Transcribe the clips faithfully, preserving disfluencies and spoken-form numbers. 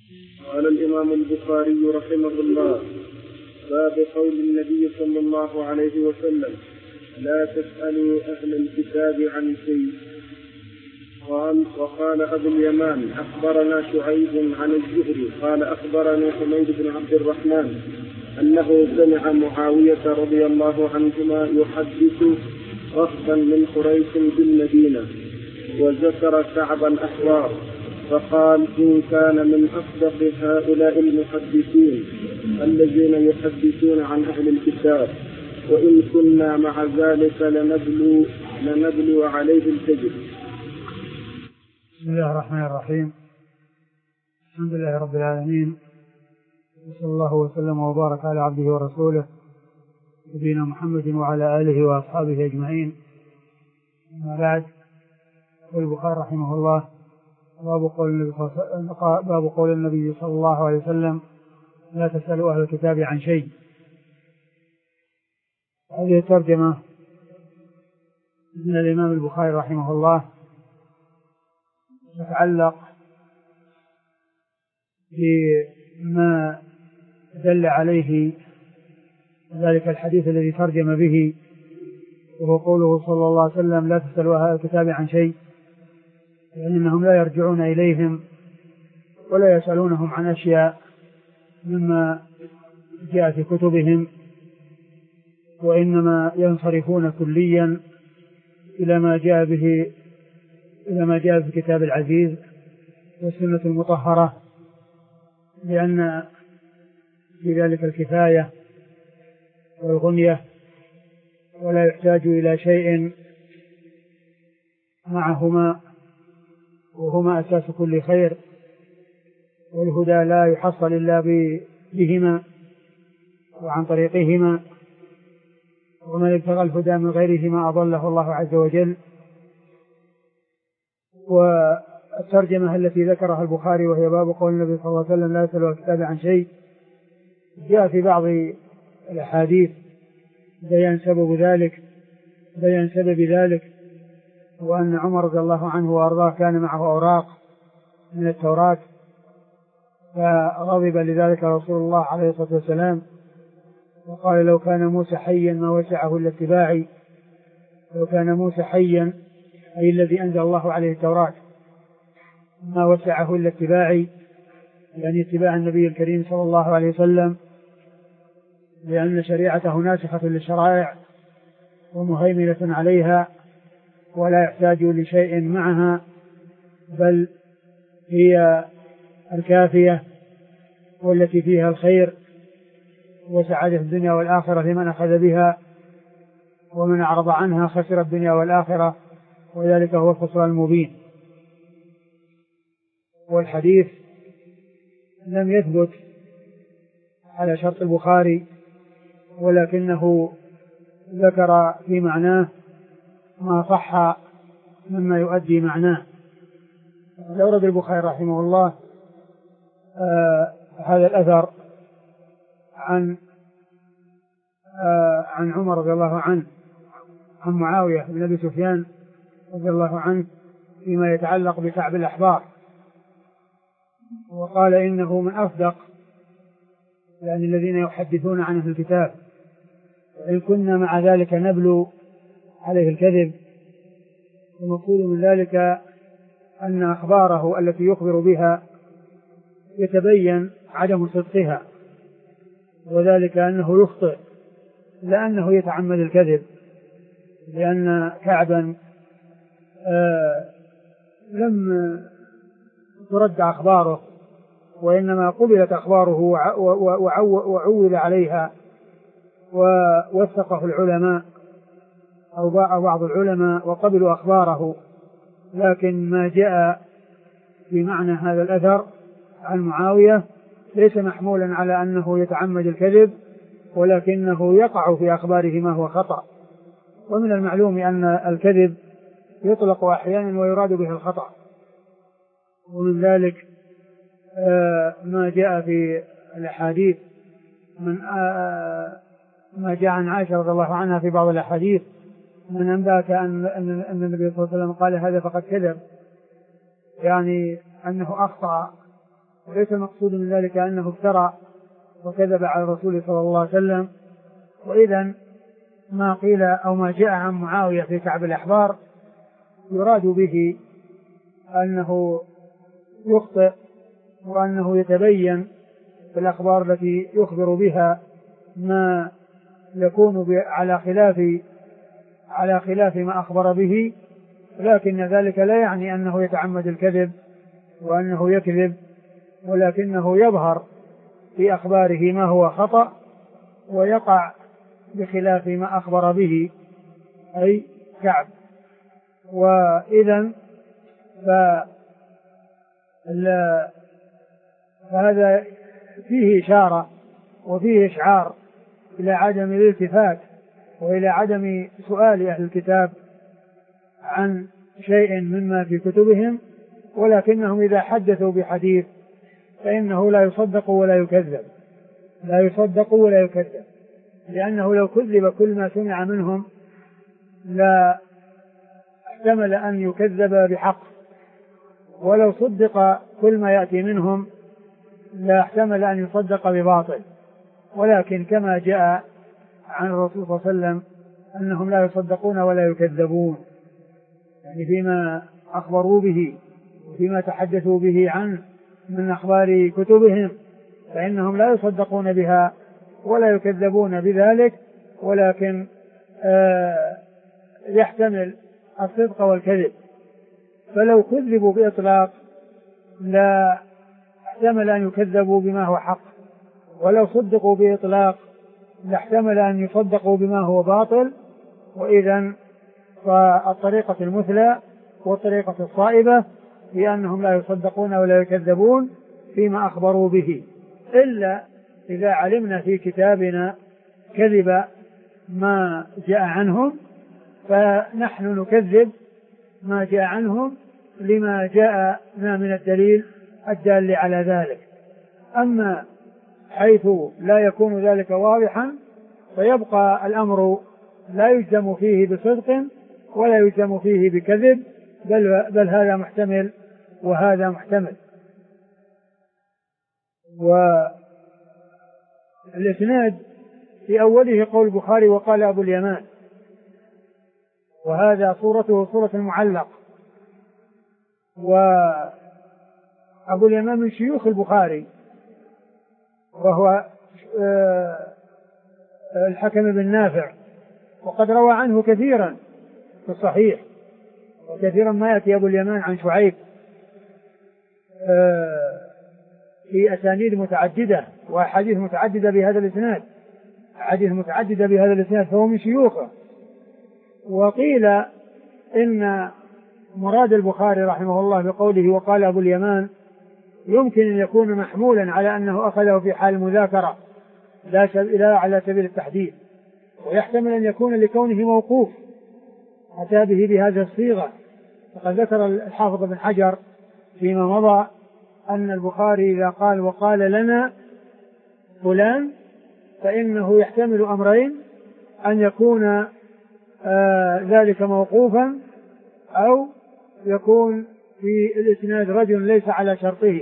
قال الإمام البخاري رحمه الله: باب قول النبي صلى الله عليه وسلم: لا تسألوا أهل الكتاب عن شيء. قال: وقال أبو اليمان: أخبرنا شعيب عن الزهري قال أخبرني حميد بن عبد الرحمن أنه سمع معاوية رضي الله عنهما يحدث رهبا من قريش بالمدينة، وذكر كعب الأحبار فقال: إن كان من أصدق هؤلاء المحدثين الذين يحدثون عن أهل الكتاب، وإن كنا مع ذلك لنبلو, لنبلو عليه الكذب. بسم الله الرحمن الرحيم. الحمد لله رب العالمين، وصلى الله وسلم وبارك على عبده ورسوله نبينا محمد وعلى آله وأصحابه أجمعين. أما بعد، يقول البخاري رحمه الله: باب قول النبي باب قول النبي صلى الله عليه وسلم: لا تسألوا أهل الكتاب عن شيء. هذه الترجمة من الإمام البخاري رحمه الله تتعلق بما دل عليه ذلك الحديث الذي ترجم به، وهو قوله صلى الله عليه وسلم: لا تسألوا أهل الكتاب عن شيء، لأنهم لا يرجعون إليهم ولا يسألونهم عن أشياء مما جاء في كتبهم، وإنما ينصرفون كليا إلى ما جاء به إلى ما جاء في الكتاب العزيز والسنة المطهرة، لأن في ذلك الكفاية والغنية، ولا يحتاج إلى شيء معهما، وهما أساس كل خير، والهدى لا يحصل إلا بهما وعن طريقهما، ومن ابتغى الهدى من غيرهما أضله الله عز وجل. والترجمة التي ذكرها البخاري وهي باب قول النبي صلى الله عليه وسلم: لا تسألوا أهل الكتاب عن شيء، جاء في بعض الأحاديث بيان سبب ذلك بيان سبب ذلك وأن عمر رضي الله عنه وأرضاه كان معه أوراق من التوراة، فغضب لذلك رسول الله عليه الصلاة والسلام وقال: لو كان موسى حيا ما وسعه إلا اتباعي. لو كان موسى حيا، أي الذي أنزل الله عليه التوراة، ما وسعه إلا اتباعي، يعني اتباع النبي الكريم صلى الله عليه وسلم، لأن شريعته ناسخة للشرائع ومهيمنة عليها، ولا يحتاج لشيء معها، بل هي الكافية والتي فيها الخير وسعادة الدنيا والآخرة لمن أخذ بها، ومن أعرض عنها خسر الدنيا والآخرة، وذلك هو الخسران المبين. والحديث لم يثبت على شرط البخاري، ولكنه ذكر في معناه ما صح مما يؤدي معناه. أورد البخاري رحمه الله آه هذا الأثر عن آه عن عمر رضي الله عنه عن معاوية بن أبي سفيان رضي الله عنه فيما يتعلق بكعب الأحبار، وقال: إنه من أصدق يعني الذين يحدثون عن أهل الكتاب، وإن كنا مع ذلك نبلو عليه الكذب. ومقصود من ذلك أن أخباره التي يخبر بها يتبين عدم صدقها، وذلك أنه يخطئ لأنه يتعمد الكذب، لأن كعبا آه لم ترد أخباره، وإنما قبلت أخباره وعول عليها ووثقه العلماء أو بعض العلماء وقبلوا أخباره. لكن ما جاء في معنى هذا الأثر عن معاوية ليس محمولا على أنه يتعمد الكذب، ولكنه يقع في أخباره ما هو خطأ. ومن المعلوم أن الكذب يطلق أحيانا ويراد به الخطأ، ومن ذلك ما جاء في الأحاديث من ما جاء عن عائشة رضي الله عنها في بعض الأحاديث: من أنباك أن أن النبي صلى الله عليه وسلم قال هذا فقد كذب، يعني أنه أخطأ وليس المقصود من ذلك أنه افترى وكذب على الرسول صلى الله عليه وسلم. وإذا ما قيل أو ما جاء عن معاوية في كعب الأحبار يراد به أنه يخطئ وأنه يتبين في الأخبار التي يخبر بها ما يكون على خلاف على خلاف ما أخبر به، لكن ذلك لا يعني أنه يتعمد الكذب وأنه يكذب، ولكنه يظهر في أخباره ما هو خطأ ويقع بخلاف ما أخبر به أي كعب. وإذن فهذا فيه إشارة وفيه إشعار إلى عدم الالتفات وإلى عدم سؤال أهل الكتاب عن شيء مما في كتبهم، ولكنهم إذا حدثوا بحديث فإنه لا يصدق ولا يكذب لا يصدق ولا يكذب لأنه لو كذب كل ما سمع منهم لا احتمل أن يكذب بحق، ولو صدق كل ما يأتي منهم لا احتمل أن يصدق بباطل. ولكن كما جاء عن الرسول صلى الله عليه وسلم أنهم لا يصدقون ولا يكذبون، يعني فيما أخبروا به وفيما تحدثوا به عنه من أخبار كتبهم فإنهم لا يصدقون بها ولا يكذبون بذلك، ولكن آه يحتمل الصدق والكذب. فلو كذبوا بإطلاق لا احتمل أن يكذبوا بما هو حق، ولو صدقوا بإطلاق لاحتمل أن يصدقوا بما هو باطل. وإذن فالطريقة المثلى والطريقة الصائبة هي أنهم لا يصدقون ولا يكذبون فيما أخبروا به، إلا إذا علمنا في كتابنا كذب ما جاء عنهم فنحن نكذب ما جاء عنهم لما جاءنا من الدليل الدال على ذلك. أما حيث لا يكون ذلك واضحا فيبقى الأمر لا يجزم فيه بصدق ولا يجزم فيه بكذب، بل, بل هذا محتمل وهذا محتمل. والإسناد في أوله قول البخاري وقال أبو اليمان، وهذا صورته صورة المعلق، وأبو اليمان من شيوخ البخاري وهو الحكم بن نافع، وقد روى عنه كثيرا في الصحيح، وكثيرا ما يأتي أبو اليمان عن شعيب في أسانيد متعددة وأحاديث متعددة بهذا الإسناد أحاديث متعددة بهذا الإسناد فهو من شيوخه. وقيل إن مراد البخاري رحمه الله بقوله وقال أبو اليمان يمكن أن يكون محمولا على أنه أخذه في حال المذاكرة لا على سبيل التحديد، ويحتمل أن يكون لكونه موقوف أتى به بهذه الصيغة. فقد ذكر الحافظ بن حجر فيما مضى أن البخاري إذا قال وقال لنا فلان فإنه يحتمل أمرين، أن يكون آه ذلك موقوفا أو يكون في الإسناد رجل ليس على شرطه.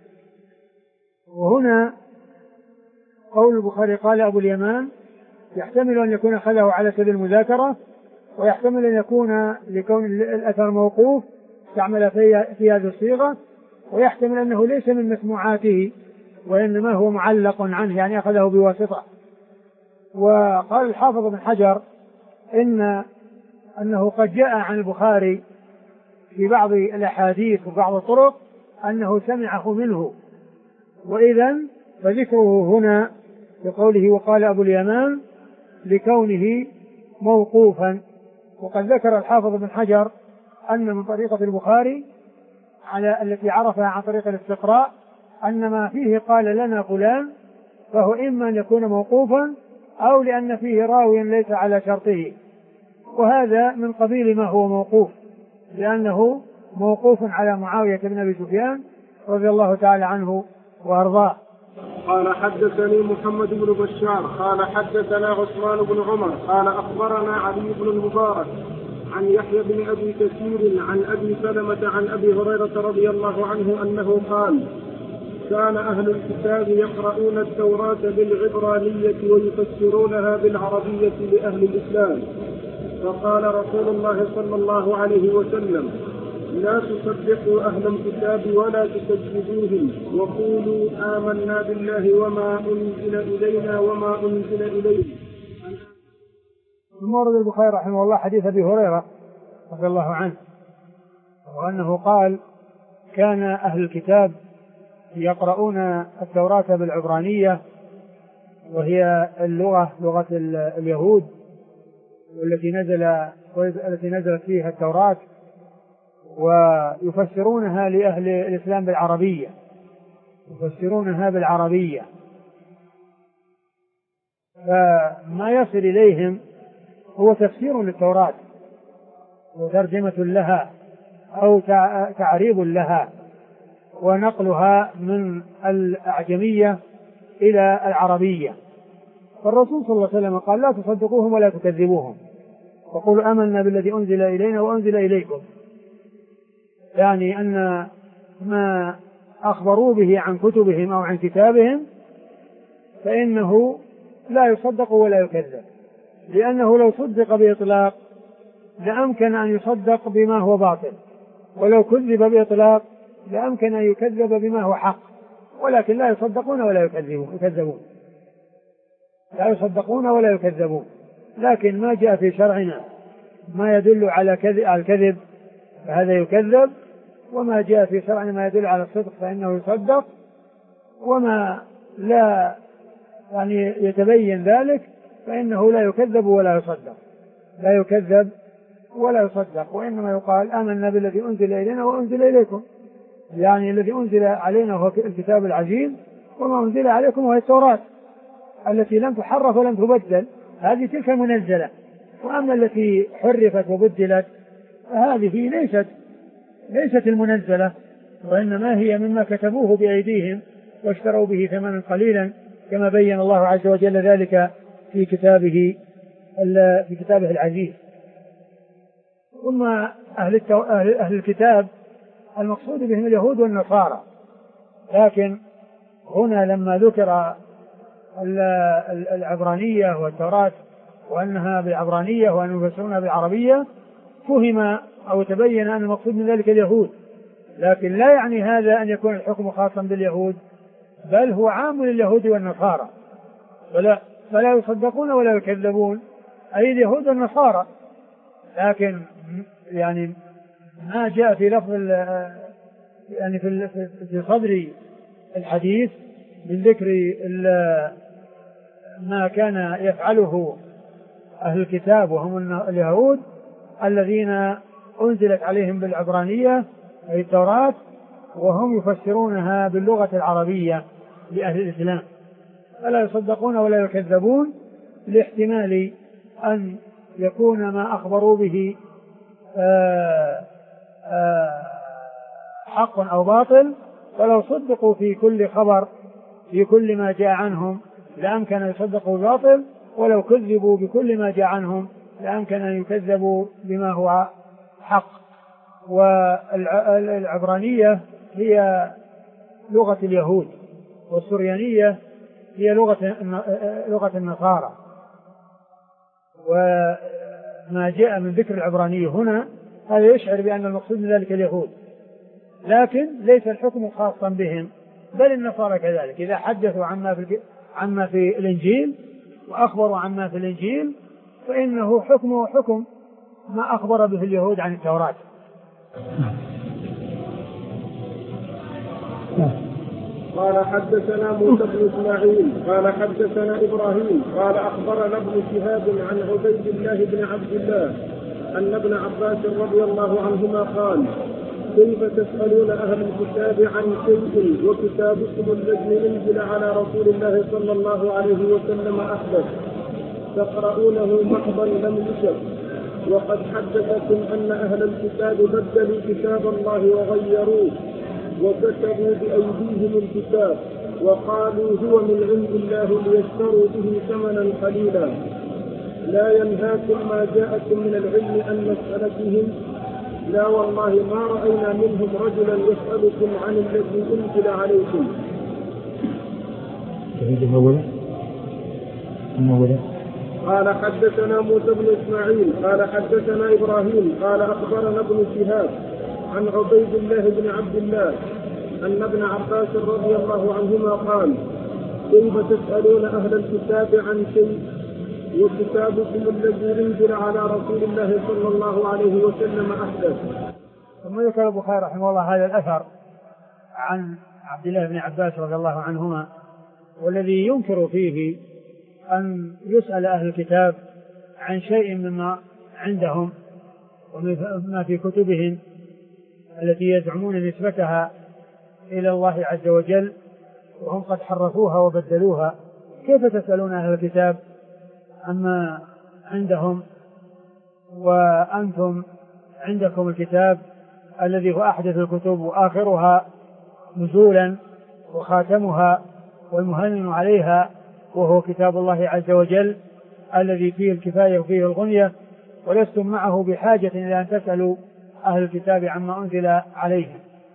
وهنا قول البخاري قال أبو اليمان يحتمل أن يكون أخذه على سبيل المذاكرة، ويحتمل أن يكون لكون الأثر موقوف استعمل في هذه الصيغة، ويحتمل أنه ليس من مسموعاته وإنما هو معلق عنه يعني أخذه بواسطة. وقال الحافظ بن حجر إن أنه قد جاء عن البخاري في بعض الأحاديث وبعض الطرق أنه سمعه منه، وإذن فذكره هنا بقوله وقال أبو اليمان لكونه موقوفا. وقد ذكر الحافظ بن حجر أن من طريقة البخاري على التي عرفها عن طريق الاستقراء أن ما فيه قال لنا فلان فهو إما أن يكون موقوفا أو لأن فيه راوي ليس على شرطه، وهذا من قبيل ما هو موقوف لأنه موقوف على معاوية بن أبي سفيان رضي الله تعالى عنه وأرضاه. قال حدثني محمد بن بشار قال حدثنا عثمان بن عمر قال أخبرنا علي بن المبارك عن يحيى بن أبي كثير عن أبي سلمة عن أبي هريرة رضي الله عنه أنه قال كان أهل الكتاب يقرؤون التوراة بالعبرانية ويفسرونها بالعربية لأهل الإسلام. فقال رسول الله صلى الله عليه وسلم: لا تصدقوا أهل الكتاب ولا تكذبوهم، وقولوا آمنا بالله وما أنزل إلينا وما أنزل إليهم. ورد البخاري رحمه الله حديث أبي هريرة رضي الله عنه وأنه قال: كان أهل الكتاب يقرؤون التوراة بالعبرانية، وهي اللغة لغة اليهود والتي نزل التي نزلت فيها التوراة، ويفسرونها لأهل الإسلام بالعربية يفسرونها بالعربية فما يصل إليهم هو تفسير للتوراة وترجمة لها أو تعريب لها ونقلها من الأعجمية إلى العربية. فالرسول صلى الله عليه وسلم قال: لا تصدقوهم ولا تكذبوهم، وقولوا آمنا بالذي أنزل إلينا وأنزل إليكم، يعني أن ما أخبروا به عن كتبهم أو عن كتابهم فإنه لا يصدق ولا يكذب، لأنه لو صدق بإطلاق لأمكن أن يصدق بما هو باطل، ولو كذب بإطلاق لأمكن أن يكذب بما هو حق، ولكن لا يصدقون ولا يكذبون لا يصدقون ولا يكذبون. لكن ما جاء في شرعنا ما يدل على الكذب فهذا يكذب، وما جاء في شرعنا ما يدل على الصدق فإنه يصدق، وما لا يعني يتبين ذلك فإنه لا يكذب ولا يصدق لا يكذب ولا يصدق وإنما يقال: آمنا بالذي أنزل إلينا وأنزل إليكم، يعني الذي أنزل علينا هو الكتاب العزيز، وما أنزل عليكم هو التوراة التي لم تحرف ولم تبدل، هذه تلك المنزلة. وأما التي حرفت وبدلت هذه ليست ليست المنزلة، وإنما هي مما كتبوه بأيديهم واشتروا به ثمنا قليلا، كما بين الله عز وجل ذلك في كتابه في كتابه العزيز. ثم أهل, التو... أهل الكتاب المقصود بهم اليهود والنصارى، لكن هنا لما ذكر العبرانية والتوراة وأنها بالعبرانية وأنهم يفسرونها بالعربية فهم أو تبين أن المقصود من ذلك اليهود، لكن لا يعني هذا أن يكون الحكم خاصا باليهود، بل هو عام لليهود والنصارى، فلا, فلا يصدقون ولا يكذبون أي اليهود والنصارى. لكن يعني ما جاء في لفظ يعني في في صدر الحديث من ذكر ما كان يفعله أهل الكتاب وهم اليهود الذين أنزلت عليهم بالعبرانية أي التوراة، وهم يفسرونها باللغة العربية لأهل الإسلام، فلا يصدقون ولا يكذبون، لاحتمال أن يكون ما أخبروا به آآ آآ حق أو باطل، فلو صدقوا في كل خبر في كل ما جاء عنهم لأمكن أن يصدقوا باطل، ولو كذبوا بكل ما جاء عنهم لأمكن أن يكذبوا بما هو حق. والعبرانية هي لغة اليهود، والسريانية هي لغة لغة النصارى، وما جاء من ذكر العبرانية هنا هذا يشعر بأن المقصود من ذلك اليهود، لكن ليس الحكم خاصا بهم، بل النصارى كذلك إذا حدثوا عما في عما في الإنجيل وأخبروا عما في الإنجيل فإنه حكمه حكم ما أخبر به اليهود عن التوراة. قال: حدثنا موسى بن إسماعيل قال حدثنا إبراهيم قال أخبرنا ابن شهاب عن عبيد الله بن عبد الله أن ابن عباس رضي الله عنهما قال: كيف تسألون أهل الكتاب عن شيء وكتابكم الذي أنزل على رسول الله صلى الله عليه وسلم أحدث تقرؤونه محضا لم يكتب، وقد حدثكم أن أهل الكتاب بدلوا كتاب الله وغيروه وكتبوا بأيديهم الكتاب وقالوا هو من عند الله ليشتروا به ثمنا قليلا. لا ينهاكم ما جاءكم من العلم عن مسألتهم، لا والله ما رأينا منهم رجلا يسألكم عن الذي أنزل عليكم قال حدثنا موسى بن إسماعيل قال حدثنا إبراهيم قال أخبرنا ابن شهاب عن عبيد الله بن عبد الله أن ابن عباس رضي الله عنهما قال كيف تسألون أهل الكتاب عن شيء وكتابكم الذي انزل على رسول الله صلى الله عليه وسلم أحدث. ثم ذكر البخاري رحمه الله هذا الأثر عن عبد الله بن عباس رضي الله عنهما والذي ينكر فيه أن يسأل أهل الكتاب عن شيء مما عندهم وما في كتبهم التي يزعمون نسبتها إلى الله عز وجل وهم قد حرفوها وبدلوها. كيف تسألون أهل الكتاب عما عندهم وأنتم عندكم الكتاب الذي هو أحدث الكتب وآخرها نزولا وخاتمها والمهيمن عليها وهو كتاب الله عز وجل الذي فيه الكفاية وفيه الغنية ولستم معه بحاجة إلى أن تسألوا أهل الكتاب عما أنزل عليهم.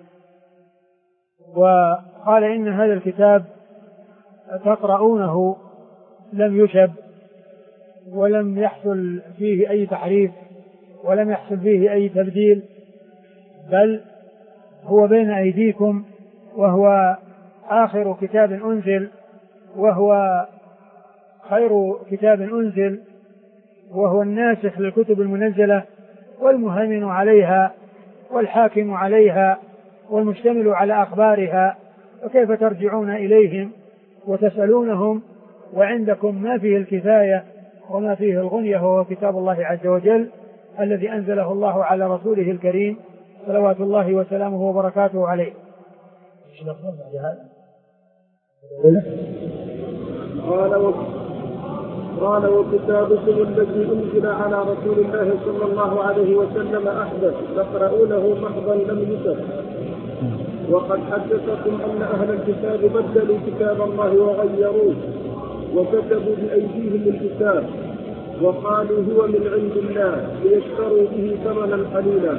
وقال إن هذا الكتاب تقرؤونه لم يشب ولم يحصل فيه أي تحريف ولم يحصل فيه أي تبديل بل هو بين أيديكم وهو آخر كتاب أنزل وهو خير كتاب أنزل وهو الناسخ للكتب المنزلة والمهيمن عليها والحاكم عليها والمشتمل على أخبارها. وكيف ترجعون إليهم وتسألونهم وعندكم ما فيه الكفاية وما فيه الغنية وهو كتاب الله عز وجل الذي أنزله الله على رسوله الكريم صلوات الله وسلامه وبركاته عليه. قال قال وكتابكم الذي أنزل على رسول الله صلى الله عليه وسلم أحدث تقرؤونه محضا لم يكتب. وقد حدثكم أن أهل الكتاب بدلوا كتاب الله وغيروه وكتبوا بأيديهم الكتاب وقالوا هو من عند الله ليشتروا به ثمنا قليلا.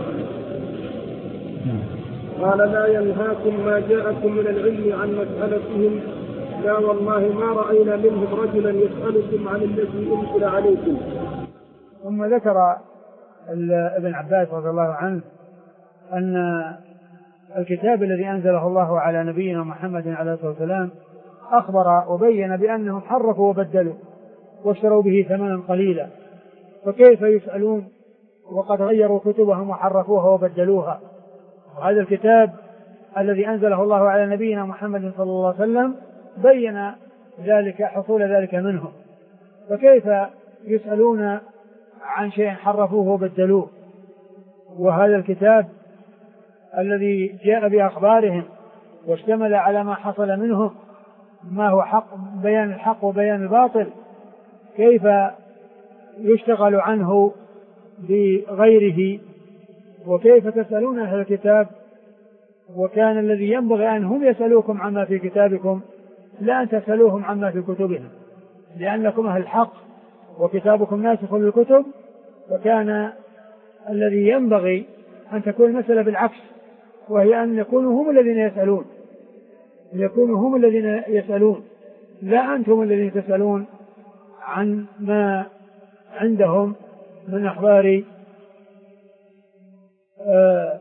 قال لا ينهاكم ما جاءكم من العلم عن مسألتهم لا والله ما رأينا منهم رجلا يسألكم عن الذي أنزل عليكم. ثم ذكر ابن عباس رضي الله عنه أن الكتاب الذي أنزله الله على نبينا محمد عليه الصلاة والسلام أخبر وبين بأنهم حرفوا وبدلوا واشتروا به ثمنا قليلا فكيف يسألون وقد غيروا كتبهم وحرفوها وبدلوها. وهذا الكتاب الذي أنزله الله على نبينا محمد صلى الله عليه وسلم بين ذلك حصول ذلك منهم فكيف يسألون عن شيء حرفوه وبدلوه. وهذا الكتاب الذي جاء بأخبارهم واشتمل على ما حصل منهم ما هو حق بيان الحق وبيان الباطل كيف يشتغل عنه بغيره. وكيف تسألون أهل الكتاب وكان الذي ينبغي أن هم يسألوكم عما في كتابكم لا أن تسألوهم عما في كتبهم لأنكم أهل الحق وكتابكم ناسخ للكتب. فكان الذي ينبغي أن تكون المسألة بالعكس وهي أن يكونوا هم الذين يسألون يكونوا هم الذين يسألون لا أنتم الذين تسألون عن ما عندهم من أخبار آه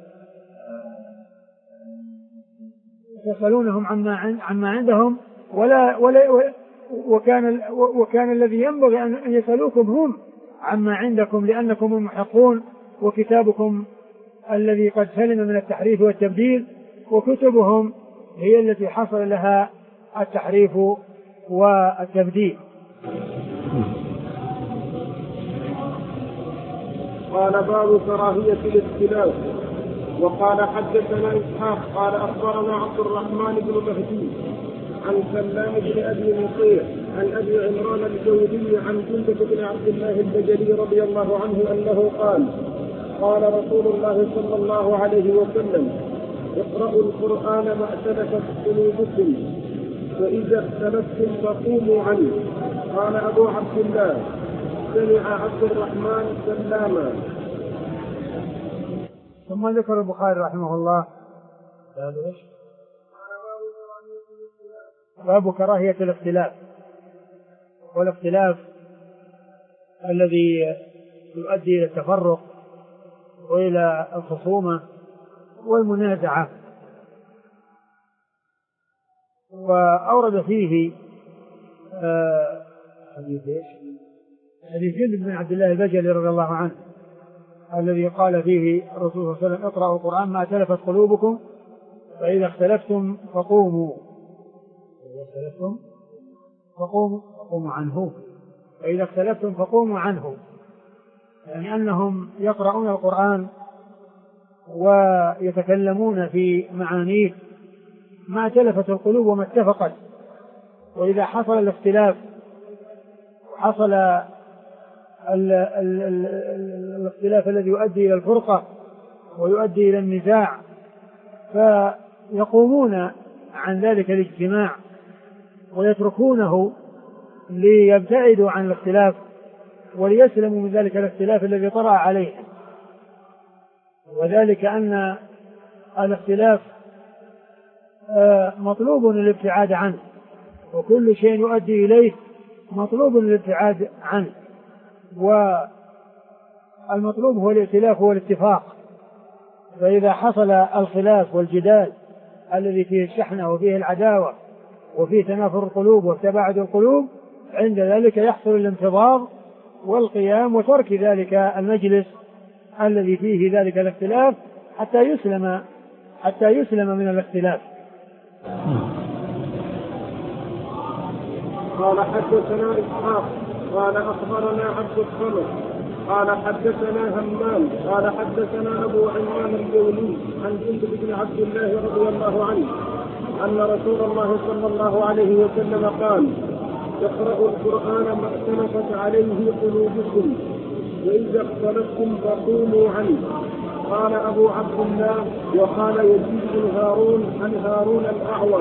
يسألونهم عما عما عندهم ولا ولا وكان وكان الذي ينبغي أن يسألوكم هم عما عندكم لأنكم المحقون وكتابكم الذي قد سلم من التحريف والتبديل وكتبهم هي التي حصل لها التحريف والتبديل. قال باب كراهية الاختلاف. وقال حدثنا إسحاق قال أخبرنا عبد الرحمن بن مهدي عن سلام بن أبي مطيع عن أبي عمران الجودي عن جندب بن عبد الله البجلي رضي الله عنه أنه قال قال رسول الله صلى الله عليه وسلم اقرأوا القرآن ما اختلفت قلوبكم فإذا اختلفتم فقوموا عنه. قال أبو عبد الله سمع عبد الرحمن سلاما. ثم ذكر البخاري رحمه الله باب كراهية الاختلاف، والاختلاف الذي يؤدي إلى التفرق وإلى الخصومة والمنازعة. وأورد فيه حديث جندب بن عبد الله البجلي رضي الله عنه الذي قال فيه الرسول صلى الله عليه وسلم: اقرأوا القرآن ما تلفت قلوبكم فإذا اختلفتم فقوموا فإذا اختلفتم فقوموا فقوموا عنه فإذا اختلفتم فقوموا عنه يعني أنهم يقرؤون القرآن ويتكلمون في معانيه ما تلفت القلوب وما اتفقت، وإذا حصل الاختلاف حصل ال ال ال الاختلاف الذي يؤدي إلى الفرقة ويؤدي إلى النزاع فيقومون عن ذلك الاجتماع ويتركونه ليبتعدوا عن الاختلاف وليسلموا من ذلك الاختلاف الذي طرأ عليهم. وذلك أن الاختلاف مطلوب الابتعاد عنه، وكل شيء يؤدي إليه مطلوب الابتعاد عنه، والمطلوب هو الائتلاف والاتفاق. فإذا حصل الخلاف والجدال الذي فيه الشحنة وفيه العداوة وفيه تنافر القلوب وتباعد القلوب، عند ذلك يحصل الانتظار والقيام وترك ذلك المجلس الذي فيه ذلك الاختلاف حتى يسلم حتى يسلم من الاختلاف. قال حدثنا إسحاق قال أخبرنا عبد الصمد قال حدثنا همام قال حدثنا أبو عمران الجولي عن جندب بن عبد الله رضي الله عنه أن رسول الله صلى الله عليه وسلم قال: اقرأوا القرآن ما اختلفت عليه قلوبكم وإذا اختلفتم فقوموا عنه. قال أبو عبد الله وقال يزيد بن هارون عن هارون الأعور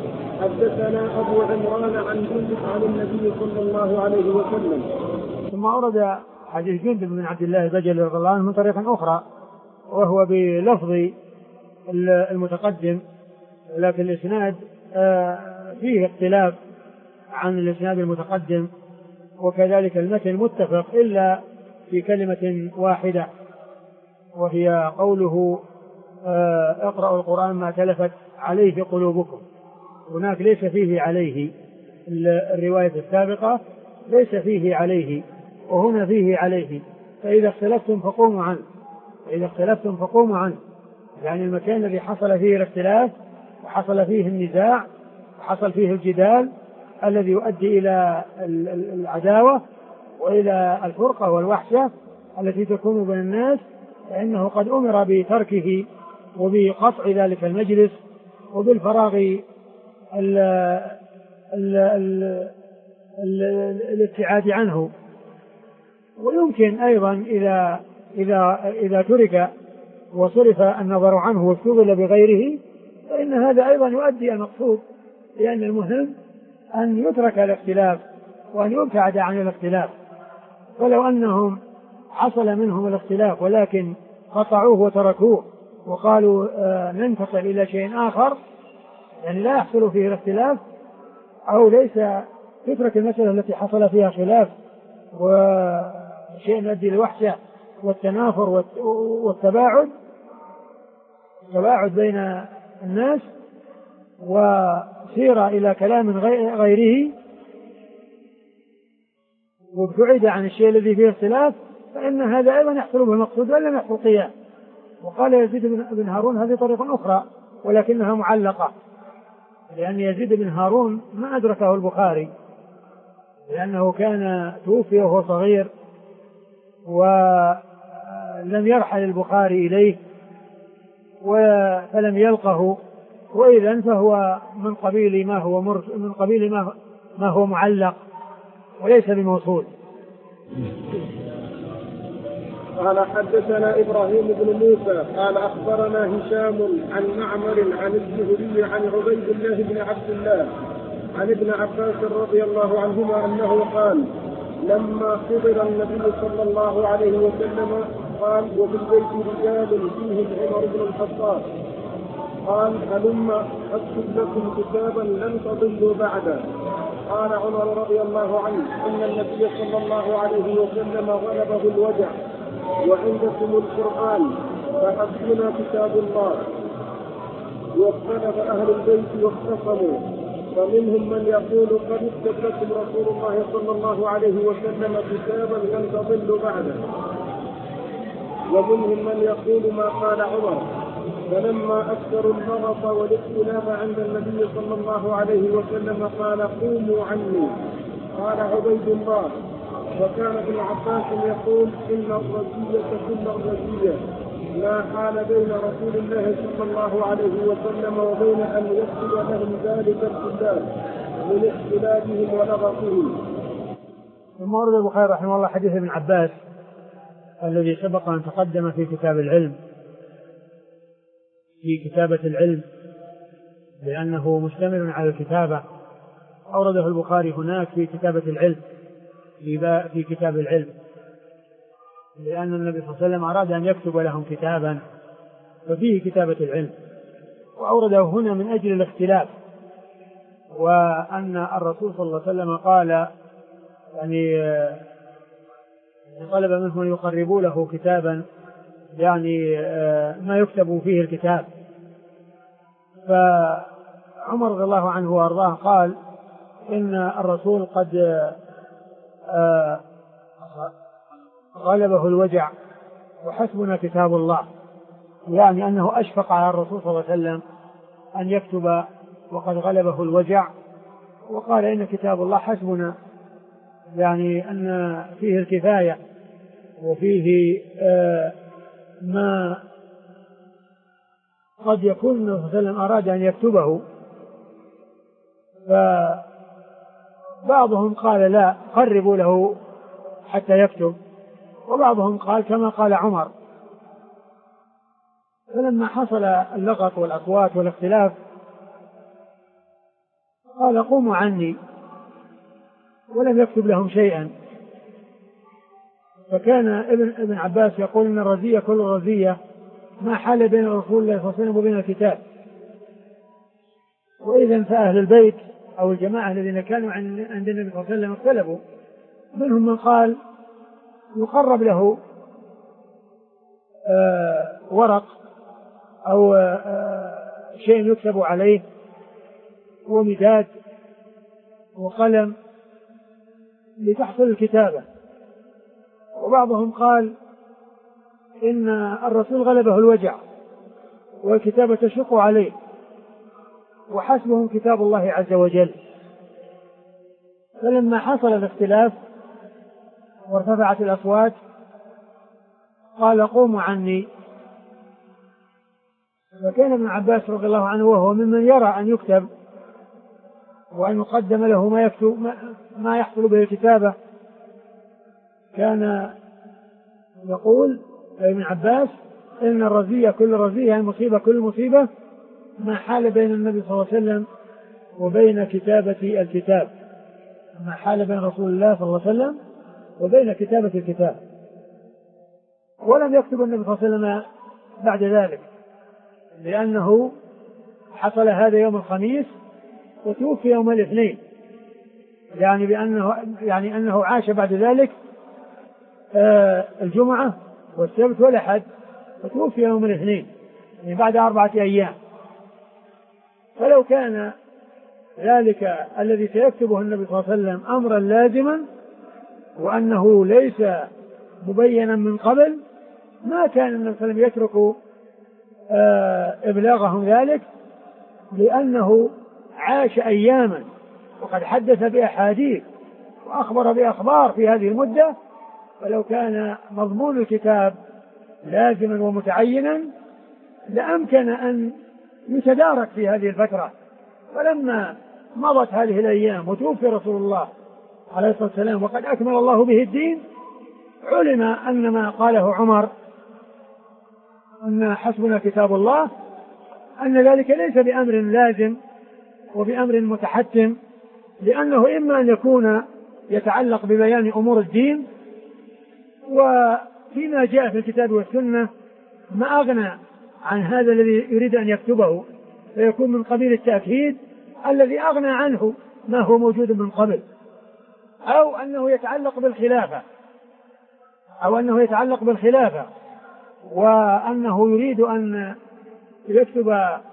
حدثنا أبو عمران عن جندب عن النبي صلى الله عليه وسلم. ثم أورد حديث جندب بن عبد الله البجلي رضي الله عنه من طريق أخرى وهو بلفظ المتقدم، لكن الإسناد فيه اختلاف عن الإسناد المتقدم، وكذلك المتن متفق إلا في كلمة واحدة وهي قوله اقرأوا القرآن ما تلفت عليه قلوبكم. هناك ليس فيه عليه، الرواية السابقة ليس فيه عليه وهنا فيه عليه. فإذا اختلفتم فقوموا عنه فإذا اختلفتم فقوموا عنه يعني المكان الذي حصل فيه الاختلاف وحصل فيه النزاع وحصل فيه الجدال الذي يؤدي إلى العداوة وإلى الفرقة والوحشة التي تكون بين الناس، فإنه قد أمر بتركه وبقطع ذلك المجلس وبالفراغ ال ال ال الابتعاد عنه. ويمكن أيضا إذا إذا إذا ترك وصرف النظر عنه واشتغل بغيره فإن هذا أيضا يؤدي المقصود، لأن المهم أن يترك الاختلاف وأن يبتعد عن الاختلاف. فلو أنهم حصل منهم الاختلاف ولكن قطعوه وتركوه وقالوا آه ننتقل إلى شيء آخر، يعني لا يحصل فيه الاختلاف أو ليس تترك المسألة التي حصل فيها خلاف وشيء يؤدي للوحشة والتنافر والتباعد التباعد بين الناس وسير إلى كلام غيره وابتعد عن الشيء الذي فيه اختلاف، فإن هذا أيضا يحصل به المقصود ولم يحصل قيام. وقال يزيد بن هارون هذه طريقة أخرى ولكنها معلقة، لأن يزيد بن هارون ما أدركه البخاري لأنه كان توفي وهو صغير ولم يرحل البخاري إليه فلم يلقه، وإذن فهو من قبيل ما هو من قبيل ما ما هو معلق وليس بموصول. قال حدثنا إبراهيم بن موسى قال أخبرنا هشام عن معمر عن الزهري عن عبيد الله بن عبد الله عن ابن عباس رضي الله عنهما أنه قال: لما حضر النبي صلى الله عليه وسلم قال: وفي البيت رجال فيهم عمر بن الخطاب قال هلم أكتب لكم كتابا لن تضلوا بعده. قال عمر رضي الله عنه إن النبي صلى الله عليه وسلم غلبه الوجع وعندكم القرآن فحسبنا كتاب الله. واختلف أهل البيت واختصموا فمنهم من يقول قد اكتب لكم رسول الله صلى الله عليه وسلم كتابا لن تضلوا بعده، ومنهم من يقول ما قال عمر. فلما أكثروا الغلط والاختلاف عند النبي صلى الله عليه وسلم قال قوموا عني. قال عبيد الله وكان ابن عباس يقول إن الرزية كل الرزية لا حال بين رسول الله صلى الله عليه وسلم وبين أن يكتب لهم ذلك الكتاب من اختلافهم ولغطهم. ثم ورد البخاري رحمه الله حديث ابن عباس الذي سبق أن تقدم في كتاب العلم في كتابة العلم لأنه مشتمل على الكتابة. أورده البخاري هناك في كتابة العلم في, في كتاب العلم لأن النبي صلى الله عليه وسلم أراد أن يكتب لهم كتابا ففيه كتابة العلم، وأورده هنا من أجل الاختلاف، وأن الرسول صلى الله عليه وسلم قال يعني طلب منهم أن يقربوا له كتابا يعني ما يكتب فيه الكتاب. فعمر رضي الله عنه وأرضاه قال إن الرسول قد غلبه الوجع وحسبنا كتاب الله، يعني أنه أشفق على الرسول صلى الله عليه وسلم أن يكتب وقد غلبه الوجع، وقال إن كتاب الله حسبنا، يعني أن فيه الكفاية وفيه آه ما قد يكون النبي صلى الله عليه وسلم أراد أن يكتبه. فبعضهم قال لا قربوا له حتى يكتب، وبعضهم قال كما قال عمر. فلما حصل اللغط والأصوات والاختلاف قال قوموا عني، ولم يكتب لهم شيئا. فكان ابن, ابن عباس يقول إن الرزية كل رزية ما حال بين رسول الله صلى الله عليه وسلم وبين الكتاب. وإذا فأهل البيت أو الجماعة الذين كانوا عند النبي صلى الله عليه وسلم اختلفوا، منهم من قال يقرب له آه ورق أو آه شيء يكتب عليه ومداد وقلم لتحصل الكتابة. وبعضهم قال إن الرسول غلبه الوجع والكتابة تشق عليه وحسبهم كتاب الله عز وجل. فلما حصل الاختلاف وارتفعت الأصوات قال قوموا عني. فكان ابن عباس رضي الله عنه وهو ممن يرى أن يكتب وأن يقدم له ما يكتب ما يحصل به الكتابة، كان يقول ابن عباس إن الرزية كل رزية، المصيبة كل مصيبة ما حال بين النبي صلى الله عليه وسلم وبين كتابة الكتاب، ما حال بين رسول الله صلى الله عليه وسلم وبين كتابة الكتاب. ولم يكتب النبي صلى الله عليه وسلم بعد ذلك، لأنه حصل هذا يوم الخميس وتوفي يوم الاثنين، يعني بأنه يعني أنه عاش بعد ذلك آه الجمعة والسبت والأحد، وتوفي يوم الاثنين يعني بعد أربعة أيام. فلو كان ذلك الذي سيكتبه النبي صلى الله عليه وسلم أمرا لازما وأنه ليس مبينا من قبل، ما كان النبي صلى الله عليه وسلم يترك آه إبلاغهم ذلك، لأنه عاش أياما وقد حدث بأحاديث وأخبر بأخبار في هذه المدة. فلو كان مضمون الكتاب لازما ومتعينا لأمكن أن يتدارك في هذه الفترة. فلما مضت هذه الأيام وتوفي رسول الله عليه الصلاة والسلام وقد أكمل الله به الدين، علم أن ما قاله عمر أن حسبنا كتاب الله أن ذلك ليس بأمر لازم وبأمر متحتم، لأنه إما أن يكون يتعلق ببيان أمور الدين، وفيما جاء في الكتاب والسنة ما أغنى عن هذا الذي يريد أن يكتبه فيكون من قبيل التأكيد الذي أغنى عنه ما هو موجود من قبل، أو أنه يتعلق بالخلافة أو أنه يتعلق بالخلافة وأنه يريد أن يكتب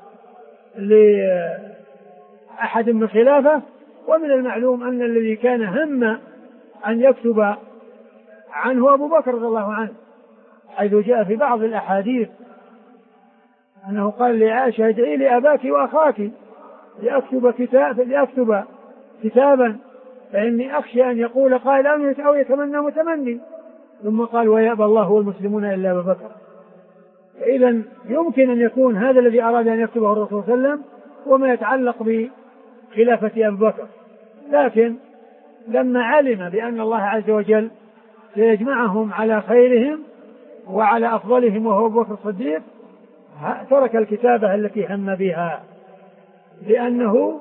لأحد من خلافة. ومن المعلوم أن الذي كان هم أن يكتب عنه أبو بكر رضي الله عنه، حيث جاء في بعض الأحاديث أنه قال لعائشة ادعي لأباك وأخاك لأكتب, كتاب لأكتب كتابا فإني أخشى أن يقول قائل أو يتمنى متمني، ثم قال ويأبى الله والمسلمون إلا أبا بكر. إذن يمكن أن يكون هذا الذي أراد أن يكتبه الرسول صلى الله عليه وسلم وما يتعلق بخلافة أبي بكر، لكن لما علم بأن الله عز وجل سيجمعهم على خيرهم وعلى أفضلهم وهو أبو بكر الصديق ترك الكتابة التي هم بها، لأنه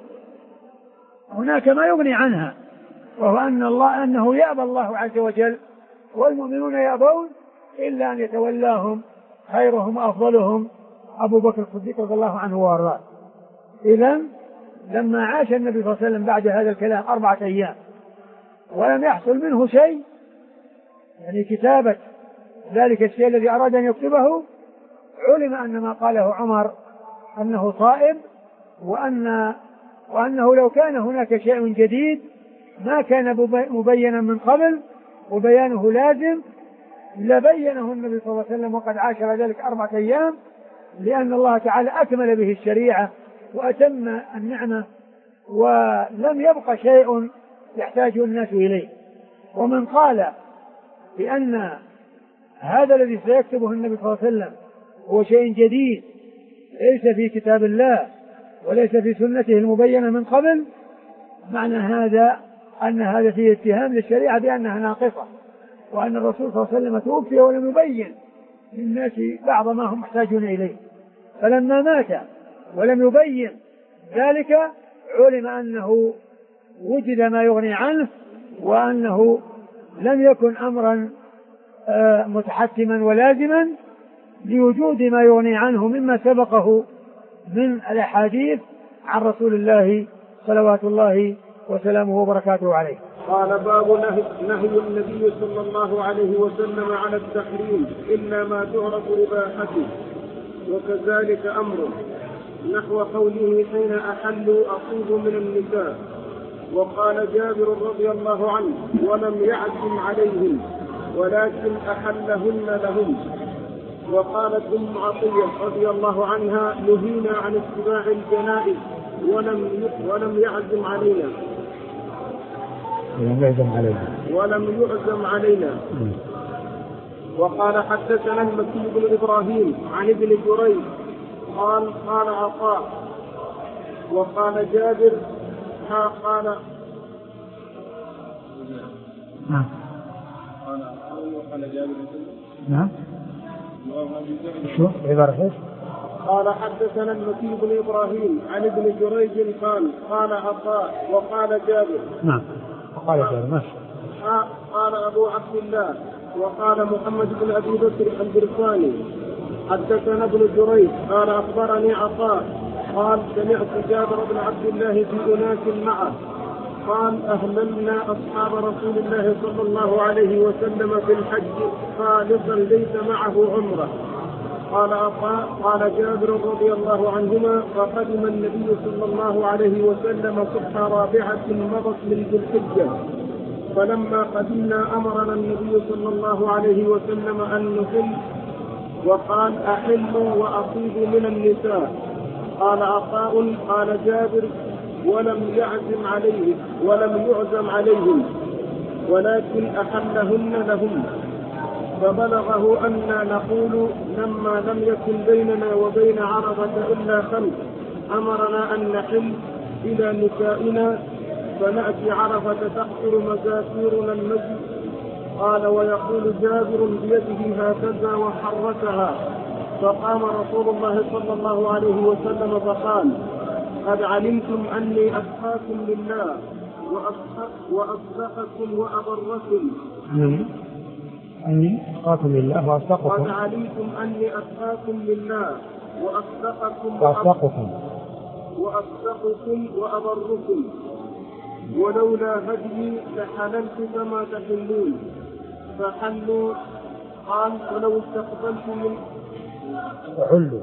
هناك ما يغني عنها، وهو أن الله أنه يأبى الله عز وجل والمؤمنون يأبون إلا أن يتولاهم خيرهم وأفضلهم أبو بكر الصديق رضي الله عنه وارضاه. إذن لما عاش النبي صلى الله عليه وسلم بعد هذا الكلام أربعة أيام ولم يحصل منه شيء، يعني كتابة ذلك الشيء الذي أراد أن يكتبه، علم أن ما قاله عمر أنه صائب، وأن وأنه لو كان هناك شيء جديد ما كان مبينا من قبل وبيانه لازم لبينه النبي صلى الله عليه وسلم وقد عاشر ذلك أربعة أيام، لأن الله تعالى أكمل به الشريعة وأتم النعمة ولم يبق شيء يحتاج الناس إليه. ومن قال بأن هذا الذي سيكتبه النبي صلى الله عليه وسلم هو شيء جديد ليس في كتاب الله وليس في سنته المبينة من قبل، معنى هذا أن هذا فيه اتهام للشريعة بأنها ناقصة، وأن الرسول صلى الله عليه وسلم توفي ولم يبين للناس بعض ما هم محتاجون إليه، فلما مات ولم يبين ذلك علم أنه وجد ما يغني عنه، وأنه لم يكن أمرا متحتما ولازما لوجود ما يغني عنه مما سبقه من الأحاديث عن رسول الله صلوات الله وسلامه وبركاته عليه. قال باب نهي, نهي النبي صلى الله عليه وسلم على التحريم إلا ما تعرف إباحته، وكذلك أمره نحو قوله حين أحلوا أصيب من النساء. وقال جابر رضي الله عنه ولم يعزم عليهم ولكن أحلهن لهم. وقالت أم عطية رضي الله عنها نهينا عن اتباع الجنائز ولم ولم يعزم علينا ولم يعزم علينا ولم يعزم علينا. وقال حدثنا المكي بن إبراهيم عن ابن جريج قال قال عطاء وقال جابر قال نعم وقال جابر نعم شو عبارة؟ قال حدثنا المكي بن إبراهيم عن ابن جريج قال قال عطاء وقال جابر نعم وقال جابر ماشي. قال أبو عبد الله وقال محمد بن أبي بكر البرقاني حدثنا ابن جريج قال أخبرني عطاء قال سمعت جابر بن عبد الله في أناس معه قال أهللنا أصحاب رسول الله صلى الله عليه وسلم في الحج خالصا ليس معه عمره. قال عطاء قال جابر رضي الله عنهما فقدم النبي صلى الله عليه وسلم صبح رابعة مضت من ذي الحجة، فلما قدمنا أمرنا النبي صلى الله عليه وسلم أن نحل وقال أحلوا وأصيبوا من النساء. قال عطاء قال جابر ولم يعزم عليهم ولم يعزم عليهم ولكن أحلهن لهم. فبلغه أن نقول لما لم يكن بيننا وبين عرفة إلا خمس أمرنا أن نحل إلى نسائنا فنأتي عرفة تحصر مزافيرنا المسجد. قال ويقول جابر بيده هكذا وحركها. فقام رسول الله صلى الله عليه وسلم فقال قد علمتم أني أتقاكم لله وأصدقكم وأبركم أني أتقاكم لله وأصدقكم قد علمتم أني أتقاكم لله وأصدقكم وأصدقكم وأصدقكم وأبركم، ولولا هدي لحللت كما تحلون فحلوا. قال ولو استقبلت من فحلوا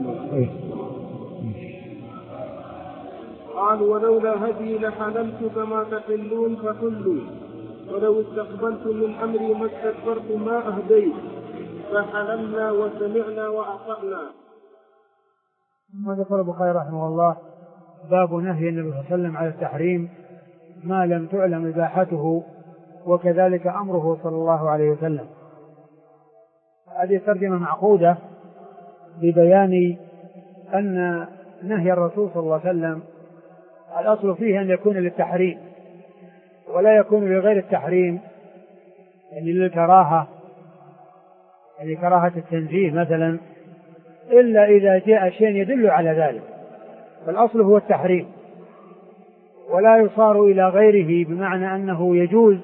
قال ولولا هدي لحللت كما تحلون فحلوا، ولو استقبلت من أمري ما استكبرت ما أهديت فحللنا وسمعنا وأطعنا. ثم ذكر البخاري رحمه الله باب نهي النبي صلى الله عليه وسلم على التحريم ما لم تعلم إباحته وكذلك أمره صلى الله عليه وسلم. هذه ترجمة معقودة ببيان أن نهي الرسول صلى الله عليه وسلم الأصل فيه أن يكون للتحريم ولا يكون لغير التحريم، يعني للكراهة، يعني كراهة التنزيه مثلا، إلا إذا جاء شيء يدل على ذلك، فالأصل هو التحريم ولا يصار إلى غيره، بمعنى أنه يجوز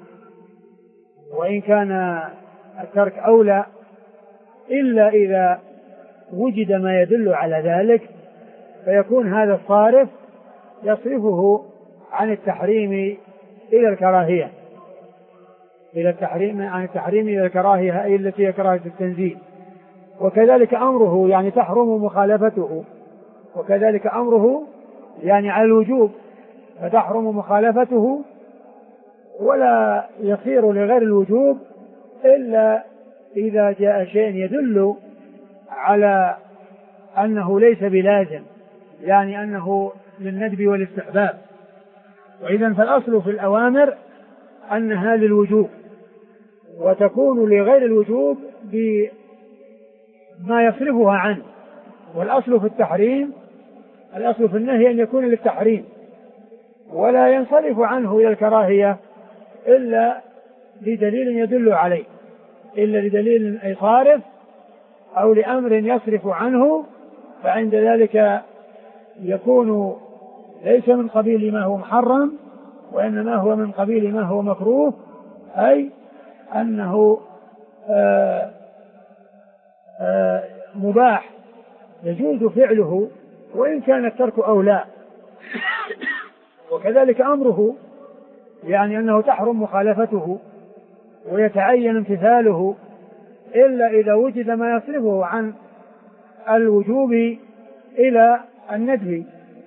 وإن كان الترك أولى، إلا إذا وجد ما يدل على ذلك، فيكون هذا الصارف يصرفه عن التحريم إلى الكراهية، إلى التحريم عن التحريم إلى الكراهية، أي التي هي كراهية التنزيل. وكذلك أمره يعني تحرم مخالفته، وكذلك أمره يعني على الوجوب، فتحرم مخالفته ولا يصير لغير الوجوب إلا إذا جاء شيء يدل على أنه ليس بلازم، يعني أنه للندب والاستحباب. وإذا فالأصل في الأوامر أنها للوجوب، وتكون لغير الوجوب بما يصرفها عنه. والأصل في التحريم، الأصل في النهي أن يكون للتحريم ولا ينصرف عنه إلى الكراهية إلا لدليل يدل عليه، إلا لدليل أي صارف أو لأمر يصرف عنه، فعند ذلك يكون ليس من قبيل ما هو محرم وإنما هو من قبيل ما هو مكروه، أي أنه آآ آآ مباح يجوز فعله وإن كان الترك أولى. وكذلك أمره يعني أنه تحرم مخالفته ويتعين امتثاله إلا إذا وجد ما يصرفه عن الوجوب إلى الندب.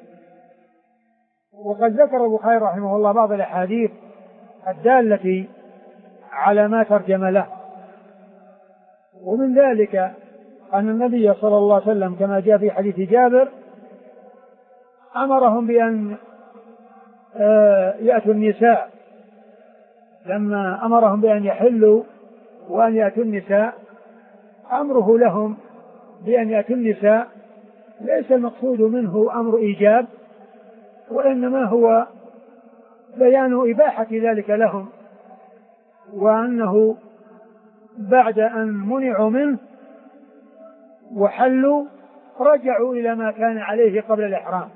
وقد ذكر البخاري رحمه الله بعض الأحاديث الدالة على ما ترجم له، ومن ذلك أن النبي صلى الله عليه وسلم كما جاء في حديث جابر أمرهم بأن يأتوا النساء، لما أمرهم بأن يحلوا وأن يأتوا النساء، أمره لهم بأن يأتوا النساء ليس المقصود منه أمر إيجاب، وإنما هو بيان إباحة ذلك لهم، وأنه بعد أن منعوا منه وحلوا رجعوا إلى ما كان عليه قبل الإحرام.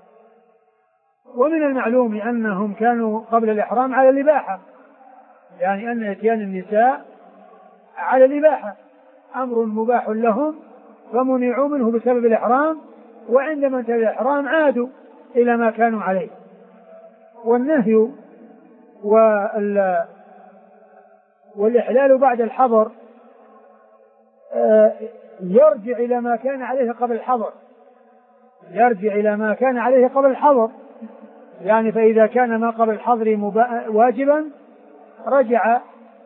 ومن المعلوم أنهم كانوا قبل الإحرام على الإباحة، يعني أن إتيان النساء على الإباحة أمر مباح لهم فمنعوا منه بسبب الإحرام، وعندما انتهى الإحرام عادوا إلى ما كانوا عليه. والنهي والإحلال بعد الحظر يرجع إلى ما كان عليه قبل الحظر، يرجع إلى ما كان عليه قبل الحظر، يعني فإذا كان ما قبل الحظر واجبا رجع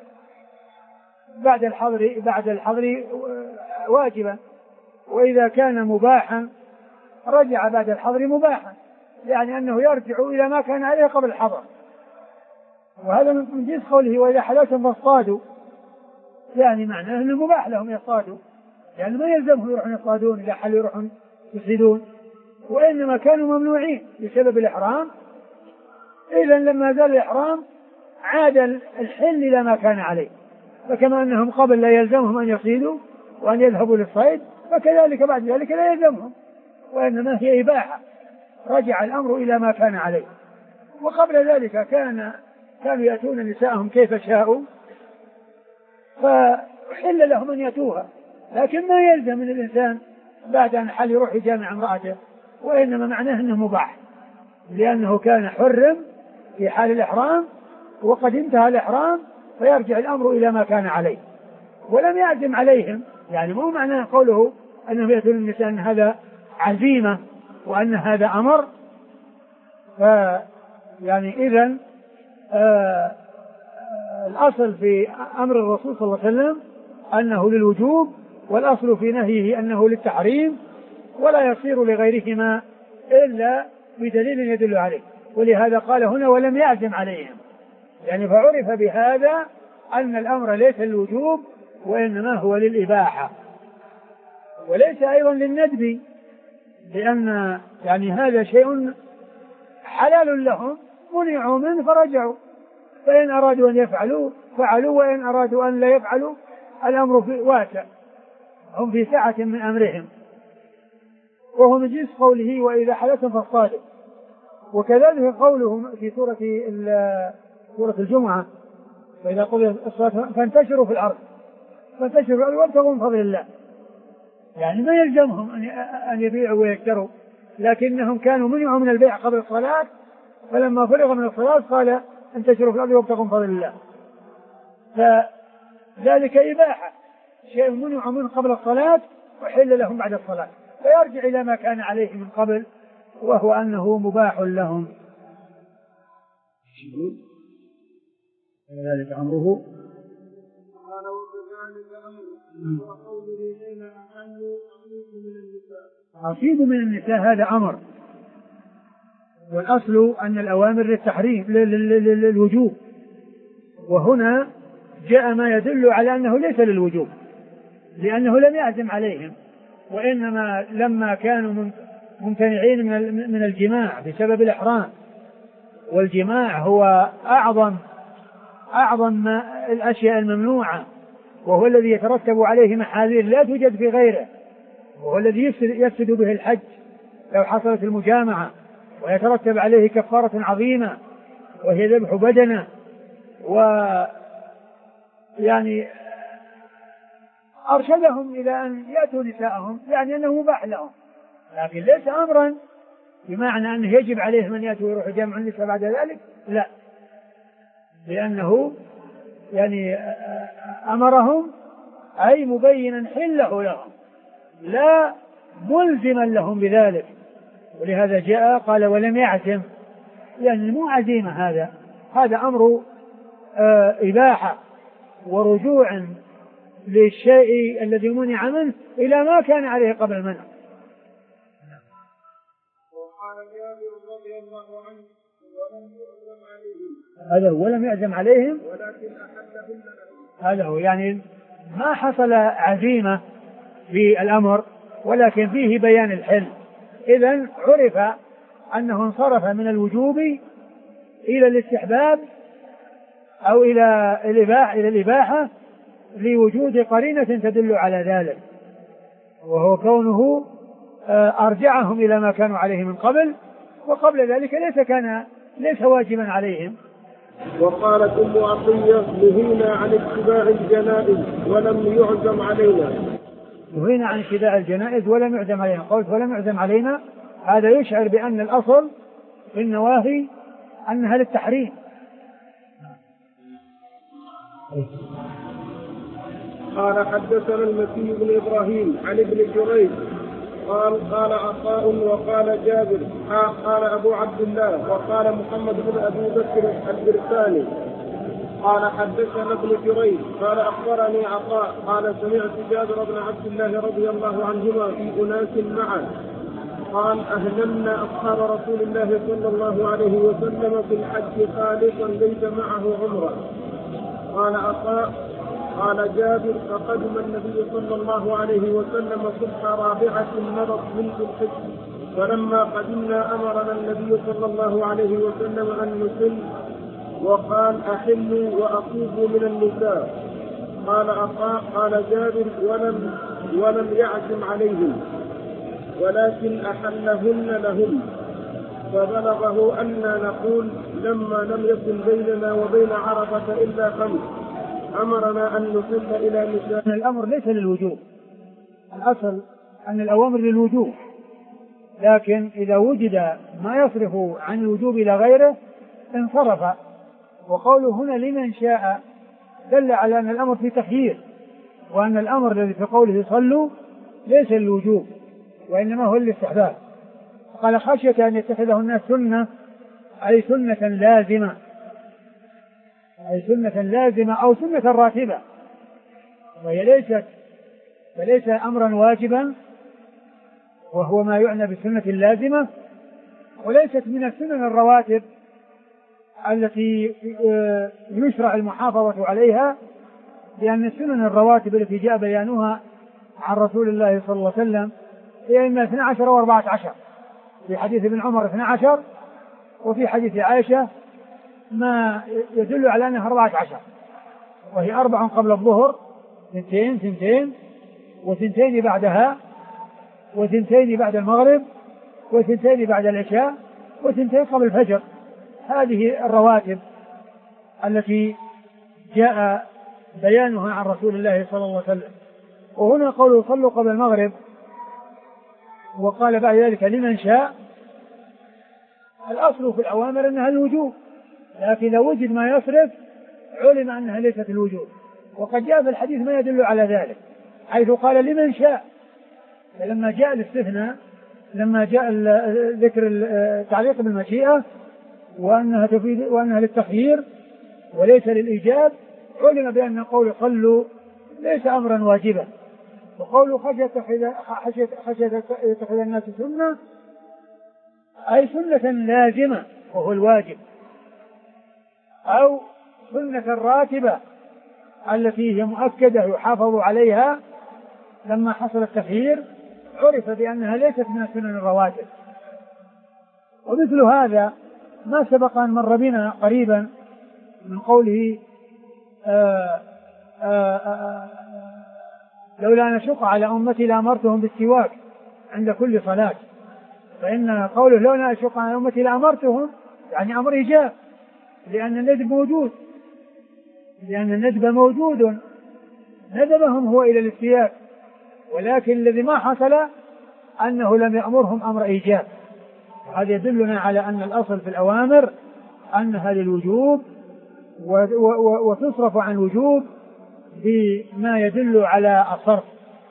بعد الحظر بعد الحظر واجبا، وإذا كان مباحا رجع بعد الحظر مباحا، يعني أنه يرجع إلى ما كان عليه قبل الحظر. وهذا من جنس قوله وإذا حللتم فاصطادوا، يعني معناه أنه مباح لهم يصطادوا، يعني ما يلزمهم يروحون يصطادون إذا حلوا يروحون يصيدون، وإنما كانوا ممنوعين بسبب الإحرام. إذا لما زال الإحرام عاد الحل إلى ما كان عليه، فكما أنهم قبل لا يلزمهم أن يصيدوا وأن يذهبوا للصيد، فكذلك بعد ذلك لا يلزمهم، وإنما هي إباحة، رجع الأمر إلى ما كان عليه. وقبل ذلك كان كانوا يأتون نساءهم كيف شاءوا، فحل لهم أن يأتوها، لكن ما يلزم من الإنسان بعد أن حل يروح يجامع امرأته وإنما معناه أنه مباح، لأنه كان حرم في حال الإحرام وقد انتهى الإحرام فيرجع الأمر إلى ما كان عليه، ولم يعزم عليهم. يعني مو معناه قوله أنه يأتون النساء أن هذا عزيمة وأن هذا أمر. يعني إذن آه الأصل في أمر الرسول صلى الله عليه وسلم أنه للوجوب، والأصل في نهيه أنه للتحريم، ولا يصير لغيرهما إلا بدليل يدل عليه. ولهذا قال هنا ولم يعزم عليهم، يعني فعرف بهذا أن الأمر ليس للوجوب وإنما هو للإباحة، وليس أيضا للندب، لأن يعني هذا شيء حلال لهم منعوا منه فرجعوا، فإن أرادوا أن يفعلوا فعلوا، وإن أرادوا أن لا يفعلوا الأمر في واسع، هم في سعة من أمرهم. وهو من جنس قوله وإذا حللتم فاصطادوا. وكذلك قوله في سورة سورة الجمعة فإذا قضيت الصلاة فانتشروا في الأرض فانتشروا في الأرض وابتغوا من فضل الله. يعني ما يلزمهم أن يبيعوا ويشتروا، لكنهم كانوا منعوا من البيع قبل الصلاة، فلما فرغ من الصلاة قال انتشروا في الأرض وابتغوا من فضل الله. فذلك إباحة، شيء منعوا منه قبل الصلاة وحل لهم بعد الصلاة، فيرجع إلى ما كان عليه من قبل وهو أنه مباح لهم. ذلك أمره أصيب من النساء، هذا أمر، والأصل أن الأوامر للتحريم للوجوب، وهنا جاء ما يدل على أنه ليس للوجوب لأنه لم يعزم عليهم، وإنما لما كانوا ممتنعين من الجماع بسبب الإحرام، والجماع هو أعظم أعظم الأشياء الممنوعة، وهو الذي يترتب عليه محاذير لا توجد في غيره، وهو الذي يفسد, يفسد به الحج لو حصلت المجامعة، ويترتب عليه كفارة عظيمة وهي ذبح بدنه. ويعني أرشدهم إلى أن يأتوا نساءهم، يعني أنه مباح لهم، لكن ليس أمرا بمعنى أنه يجب عليهم أن يأتوا ويروحوا جمع النساء بعد ذلك، لا، لأنه يعني أمرهم أي مبينا حله لهم لا ملزما لهم بذلك. ولهذا جاء قال ولم يعزم، يعني مو عزيمة، هذا هذا أمر آه إباحة ورجوع للشيء الذي منع منه إلى ما كان عليه قبل المنع. هذا ولم يعزم عليهم، هذا هو، يعني ما حصل عزيمة في الأمر ولكن فيه بيان الحل. إذن عرف أنه انصرف من الوجوب إلى الاستحباب أو إلى الإباحة إلى الإباحة لوجود قرينة تدل على ذلك، وهو كونه أرجعهم إلى ما كانوا عليه من قبل، وقبل ذلك ليس كان ليس واجبا عليهم. وقالت أم عطية نهينا عن اتباع الجنائز ولم يعزم علينا. نهينا عن اتباع الجنائز ولم يعزم علينا، قلت ولم يعزم علينا، هذا يشعر بأن الأصل في النواهي أنها للتحريم. قال حدثنا المكي بن إبراهيم عن ابن جريج قال قال عطاء وقال جابر قال أبو عبد الله وقال محمد بن أبي بكر البرساني قال حدثنا ابن جريج قال أخبرني عطاء قال سمعت جابر بن عبد الله رضي الله عنهما في أناس معه قال أهللنا أصحاب رسول الله صلى الله عليه وسلم في الحج خالصا ليس معه عمره. قال عطاء قال جابر فقدم النبي صلى الله عليه وسلم صبح رابعة مضت منذ الحج، فلما قدمنا أمرنا النبي صلى الله عليه وسلم أن نسل وقال أحلوا وأطوفوا من النساء. قال عطاء قال جابر ولم, ولم يعزم عليهم ولكن أحلهن لهم، فبلغه أننا نقول لما لم يكن بيننا وبين عرفة إلا خمس أمرنا أن نسل إلى نساء. الأمر ليس للوجوب، الأصل أن الأوامر للوجوب، لكن إذا وجد ما يصرف عن الوجوب إلى غيره انصرف. وقوله هنا لمن شاء دل على أن الأمر في تخيير، وأن الأمر الذي في قوله صلوا ليس للوجوب وإنما هو للاستحباب. قال خشية أن يتخذه الناس سنة، أي سنة لازمة، أي سنة لازمة أو سنة راتبة، وهي ليست فليس أمرا واجبا وهو ما يعنى بالسنة اللازمة، وليست من السنن الرواتب التي يشرع المحافظة عليها، لأن السنن الرواتب التي جاء بيانها عن رسول الله صلى الله عليه وسلم هي إما اثنى عشر وأربعة عشر، في حديث ابن عمر اثنى عشر، وفي حديث عائشة ما يدل على أنها أربعة عشر، وهي أربع قبل الظهر، ثنتين ثنتين وثنتين بعدها، وثنتين بعد المغرب، وثنتين بعد العشاء، وثنتين قبل الفجر. هذه الرواتب التي جاء بيانها عن رسول الله صلى الله عليه وسلم. وهنا قوله صلوا قبل المغرب، وقال بعد ذلك لمن شاء. الأصل في الأوامر أنها الوجوب، لكن إذا وجد ما يصرف علم أنها ليست الوجوب. وقد جاء في الحديث ما يدل على ذلك، حيث قال لمن شاء. فلما جاء الاستثناء، لما جاء ذكر التعليق بالمشيئة وأنها تفيد وأنها للتخيير وليس للإيجاب، علم بأن قول صلوا ليس أمرا واجبا. وقول خشية يتخذ الناس سنة أي سنة لازمة وهو الواجب، أو سنة راتبة التي هي مؤكدة يحافظ عليها. لما حصل التخيير عرف بأنها ليست من السنن الرواتب. ومثل هذا ما سبق أن مر بنا قريبا من قوله آآ آآ آآ لولا أن أشق على أمتي لأمرتهم بالسواك عند كل صلاة. فإن قوله لولا أشق على أمتي لأمرتهم يعني أمر إيجاب، لأن الندب موجود، لأن الندب موجود ندبهم هو إلى الاستياك، ولكن الذي ما حصل أنه لم يأمرهم أمر إيجاب. هذا يدلنا على أن الأصل في الأوامر أنها للوجوب، وتصرف عن الوجوب بما يدل على الصرف.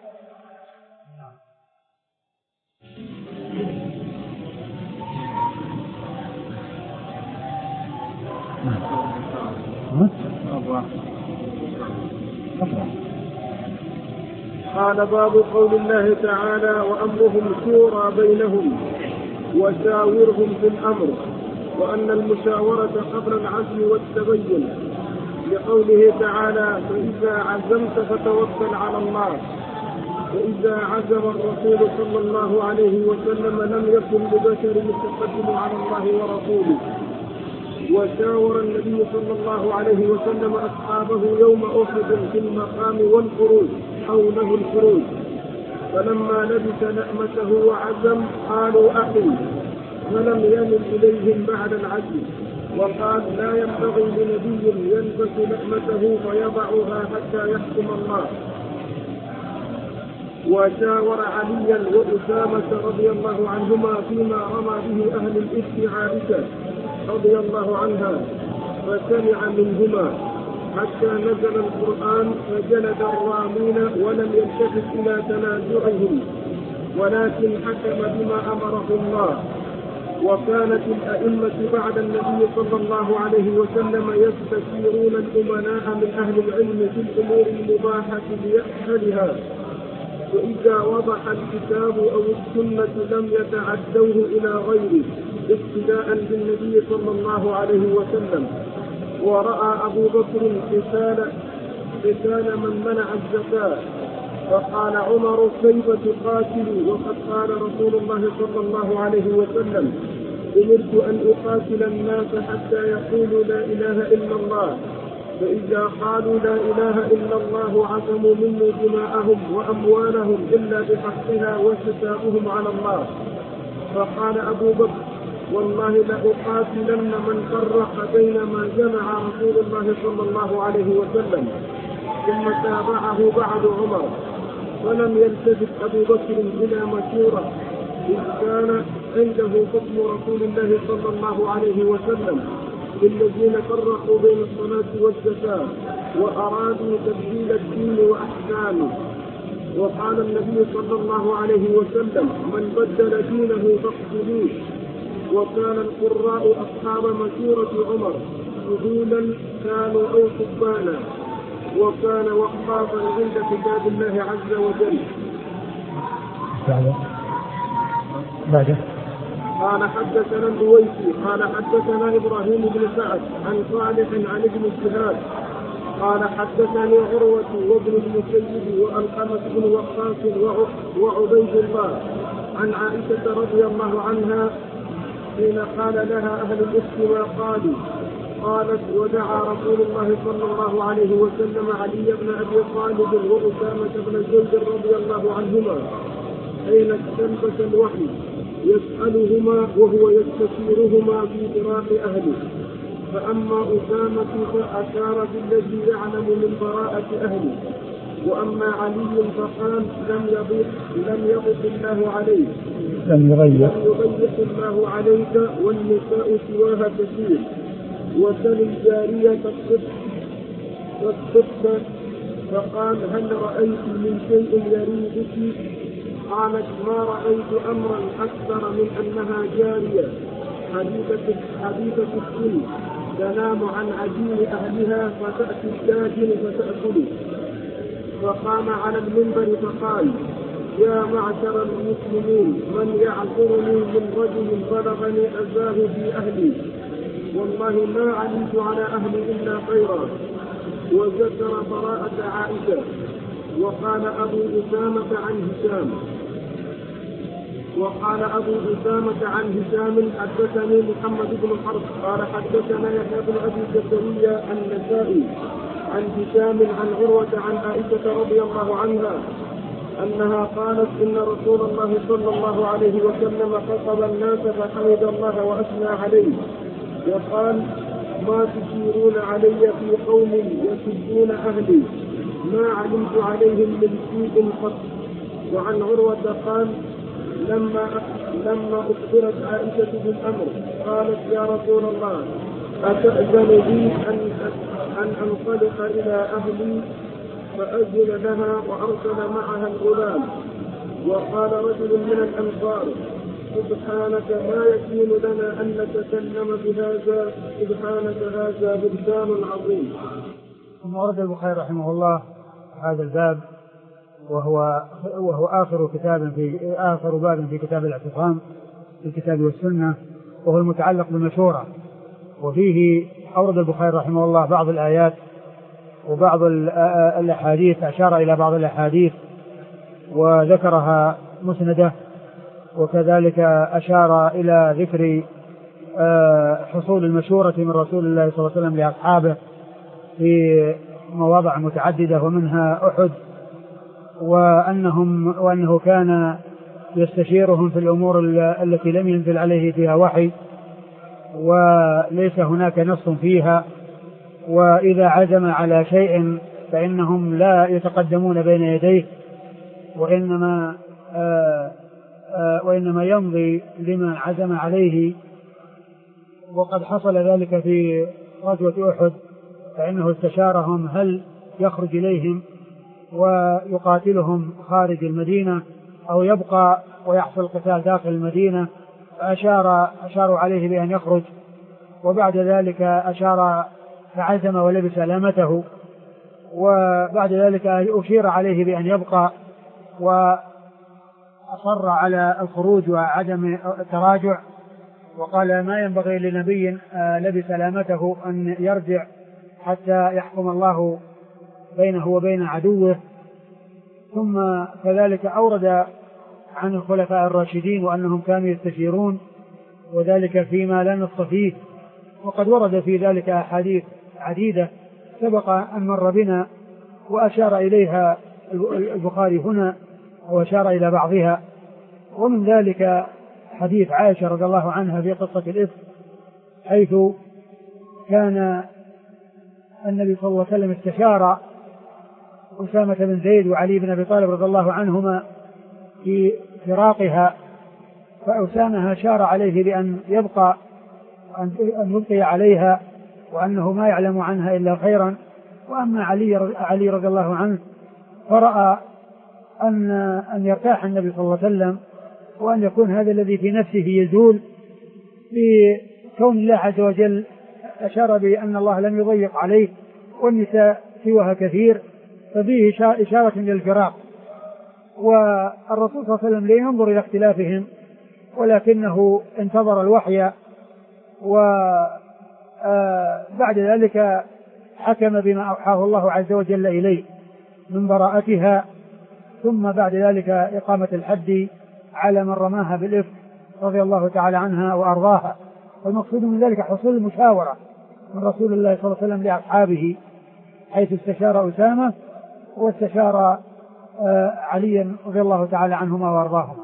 قال باب قول الله تعالى وأمرهم شورى بينهم وشاورهم في الأمر، وأن المشاورة قبل العزم والتبين، لقوله تعالى فإذا عزمت فتوكل على الله. وإذا عزم الرسول صلى الله عليه وسلم لم يكن لبشر يتقدم على الله ورسوله. وشاور النبي صلى الله عليه وسلم أصحابه يوم أحد في المقام والخروج حوله الخروج، فلما لبس لأمته وعزم قالوا أخي، فلم يمل إليهم بعد العزم، وقال لا ينبغي لنبي يلبس لأمته فيضعها حتى يحكم الله. وشاور عليا وأسامة رضي الله عنهما فيما رمى به أهل الإفك عائشة رضي الله عنها، فسمع منهما حتى نزل القرآن فجلد الرامين ولم يلتفت إلى تنازعهم، ولكن حكم بما أمره الله. وكانت الأئمة بعد النبي صلى الله عليه وسلم يستشيرون الأمناء من أهل العلم في الأمور المباحة ليأهلها، وإذا وضح الكتاب أو السنة لم يتعدوه إلى غيره اقتداء بالنبي صلى الله عليه وسلم. ورأى أبو بكر قتال قتال من منع الزكاة، فقال عمر كيف تقاتل وقد قال رسول الله صلى الله عليه وسلم أمرت أن أقاتل الناس حتى يقولوا لا إله إلا الله، فإذا قالوا لا إله إلا الله عصموا مني دماءهم وأموالهم إلا بحقها وحسابهم على الله. فقال أبو بكر والله لأقاتلن من فرق بين ما جمع رسول الله صلى الله عليه وسلم. ثم تابعه بعد عمر، ولم يلتفت أبو بكر إلى مشورة إذ كان عنده حكم رسول الله صلى الله عليه وسلم للذين فرقوا بين الصلاة والزكاة وأرادوا تبديل الدين وأحكامه. وقال النبي صلى الله عليه وسلم: من بدل دينه فاقتلوه. وكان القراء أصحاب مشورة عمر سهولا كانوا أو سبانا، وكان وقافا عند كتاب الله عز وجل. بعده قال حدثنا الدويسي قال حدثنا إبراهيم بن سعد عن صالح عن ابن شهاب قال حدثني عروة وابن المسيب وألقمة بن وقاص وعبيد الله عن عائشة رضي الله عنها حين قال لها أهل الإفك ما قالوا. قالت: ودعا رسول الله صلى الله عليه وسلم علي بن أبي طالب وأسامة بن زيد رضي الله عنهما حين استنبت الوحي يسألهما وهو يستشيرهما في فراق أهله. فأما أسامة فأشار بالذي يعلم من براءة أهله، وأما علي فقال: لم يضيق لم يضيق الله عليك لم يضيق الله عليك والنساء سواها كثير، وسل الجارية الصدق. فقال: هل رأيت من شيء يريدك؟ قالت: ما رأيت أمرا أكثر من أنها جارية حديثة حديثة السن تنام عن عجين أهلها فتأتي الداجن فتأكل. فقام على المنبر فقال: يا معشر المسلمين، من يعذرني من رجل بلغني أذاه في أهلي؟ والله ما علمت على أهلي إلا خيرا. وذكر براءة عائشة. وقال أبو أسامة عن هشام وقال أبو أسامة عن هشام حدثني محمد بن حرب قال حدثنا يحيى بن أبي زكريا النسائي عن هشام عن عروة عن عائشة رضي الله عنها أنها قالت: إن رسول الله صلى الله عليه وسلم خطب الناس فحمد الله وأثنى عليه وقال: ما تشيرون علي في قوم يسبون أهلي ما علمت عليهم من شيء قط. وعن عروة قال: لما لما أخبرت عائشة بالأمر قالت: يا رسول الله، أتأذن لي أن أن أنطلق إلى أهلي؟ فأذن لها وأرسل معها الغلام. وقال رجل من الأنصار: سبحانك ما يكون لنا أن نتكلم بهذا، سبحانك هذا بهتان عظيم. ثم ورد البخاري رحمه الله هذا الباب وهو وهو آخر كتاب في آخر باب في كتاب الاعتصام في الكتاب والسنة، وهو المتعلق بالمشورة. وفيه أورد البخاري رحمه الله بعض الآيات وبعض الأحاديث، أشار إلى بعض الأحاديث وذكرها مسندة، وكذلك أشار إلى ذكر حصول المشورة من رسول الله صلى الله عليه وسلم لأصحابه في مواضع متعددة ومنها أحد، وأنهم وأنه كان يستشيرهم في الأمور التي لم ينزل عليه فيها وحي وليس هناك نص فيها، وإذا عزم على شيء فإنهم لا يتقدمون بين يديه، وإنما آآ آآ وإنما يمضي لما عزم عليه. وقد حصل ذلك في غزوة أحد، فإنه استشارهم هل يخرج إليهم ويقاتلهم خارج المدينة أو يبقى ويحصل القتال داخل المدينة، فأشار أشاروا عليه بأن يخرج، وبعد ذلك أشار فعزم ولبس لامته، وبعد ذلك أشير عليه بأن يبقى وأصر على الخروج وعدم التراجع، وقال: ما ينبغي لنبي لبس لامته أن يرجع حتى يحكم الله بينه وبين عدوه. ثم كذلك أورد عن الخلفاء الراشدين وأنهم كانوا يستشيرون، وذلك فيما لا نص فيه، وقد ورد في ذلك أحاديث عديدة سبق أن مر بنا وأشار إليها البخاري هنا وأشار إلى بعضها. ومن ذلك حديث عائشة رضي الله عنها في قصة الإفك، حيث كان النبي صلى الله عليه وسلم استشار أسامة بن زيد وعلي بن أبي طالب رضي الله عنهما في فراقها فأسامة شار عليه بأن يبقى أن يبقي عليها وأنه ما يعلم عنها إلا خيرا. وأما علي علي رضي الله عنه فرأى أن أن يرتاح النبي صلى الله عليه وسلم وأن يكون هذا الذي في نفسه يزول بكون الله عز وجل أشار بأن الله لم يضيق عليه والنساء سواها كثير، ففيه إشارة للفراق. والرسول صلى الله عليه وسلم لا ينظر إلى اختلافهم ولكنه انتظر الوحي، وبعد ذلك حكم بما أوحاه الله عز وجل إليه من براءتها، ثم بعد ذلك إقامة الحد على من رماها بالإفك رضي الله تعالى عنها وأرضاها. والمقصود من ذلك حصول المشاورة من رسول الله صلى الله عليه وسلم لأصحابه، حيث استشار أسامة واستشار عليا رضي الله تعالى عنهما وأرضاهما.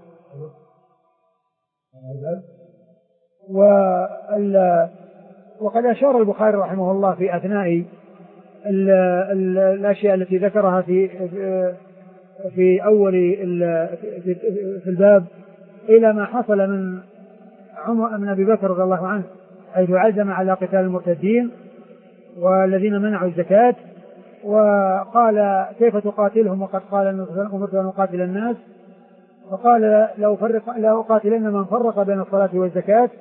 وقد أشار البخاري رحمه الله في أثناء ال ال الأشياء التي ذكرها في في أول في الباب إلى ما حصل من عمر بن أبي بكر رضي الله عنه، حيث عزم على قتال المرتدين والذين منعوا الزكاة، وقال كيف تقاتلهم وقد قال أمرت أن أقاتل الناس، فقال لو فرق لا أقاتلن من فرق بين الصلاة والزكاة،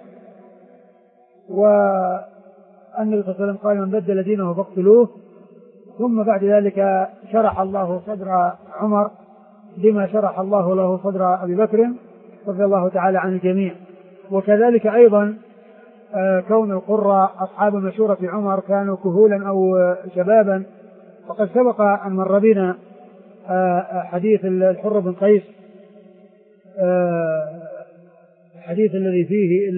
والنبي صلى الله عليه وسلم قال من بدل دينه فاقتلوه. ثم بعد ذلك شرح الله صدر عمر بما شرح الله له صدر أبي بكر رضي الله تعالى عن الجميع. وكذلك أيضا كون القراء أصحاب مشورة عمر كانوا كهولا أو شبابا، وقد سبق أن مر بنا حديث الحر بن قيس، الحديث الذي فيه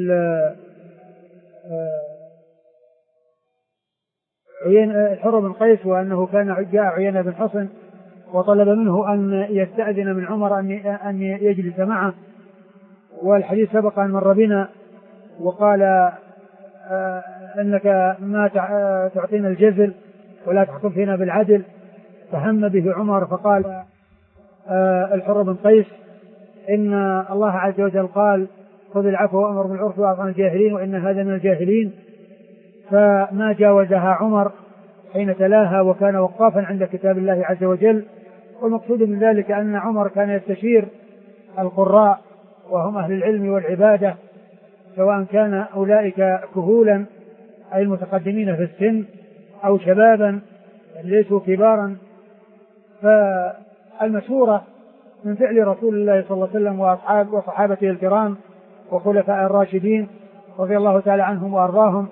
الحر بن قيس وأنه كان جاء عيينة بن حصن وطلب منه أن يستأذن من عمر أن يجلس معه، والحديث سبق أن مر بنا، وقال أنك ما تعطينا الجزل ولا تحكم فينا بالعدل، فهم به عمر فقال الحر بن قيس إن الله عز وجل قال خذ العفو وأمر بالعرف وأعرض عن الجاهلين وإن هذا من الجاهلين، فما جاوزها عمر حين تلاها وكان وقافا عند كتاب الله عز وجل. والمقصود من ذلك أن عمر كان يستشير القراء وهم أهل العلم والعبادة، سواء كان أولئك كهولا أي المتقدمين في السن أو شبابا ليسوا كبارا. فالمشورة من فعل رسول الله صلى الله عليه وسلم وأصحاب وصحابته الكرام وخلفاء الراشدين رضي الله تعالى عنهم وأرضاهم،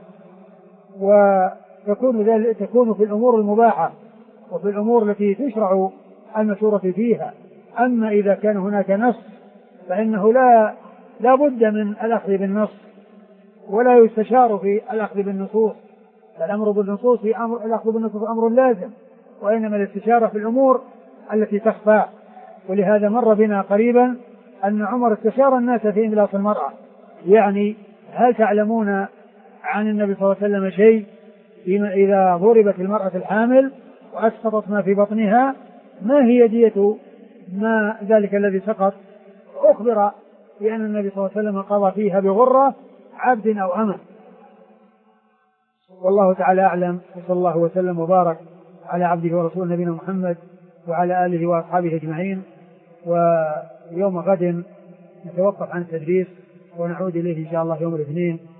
وتكون ذلك تكون في الأمور المباحة وفي الأمور التي تشرع المشورة فيها. أما إذا كان هناك نص فإنه لا لا بد من الأخذ بالنص ولا يستشار في الأخذ بالنصوص، الأمر بالنصوص في أمر الأخذ بالنصوص أمر لازم، وإنما الاستشارة في الأمور التي تخفى. ولهذا مر بنا قريبا أن عمر استشار الناس في إملاص المرأة، يعني هل تعلمون عن النبي صلى الله عليه وسلم شيء فيما إذا ضربت المرأة الحامل وأسقطت ما في بطنها ما هي دية ما ذلك الذي سقط؟ أخبر بأن النبي صلى الله عليه وسلم قضى فيها بغرة عبد أو أمة. والله تعالى أعلم، وصلى الله وسلم وبارك على عبده ورسوله نبينا محمد وعلى آله وأصحابه أجمعين. ويوم غد نتوقف عن التدريس ونعود إليه إن شاء الله يوم الاثنين.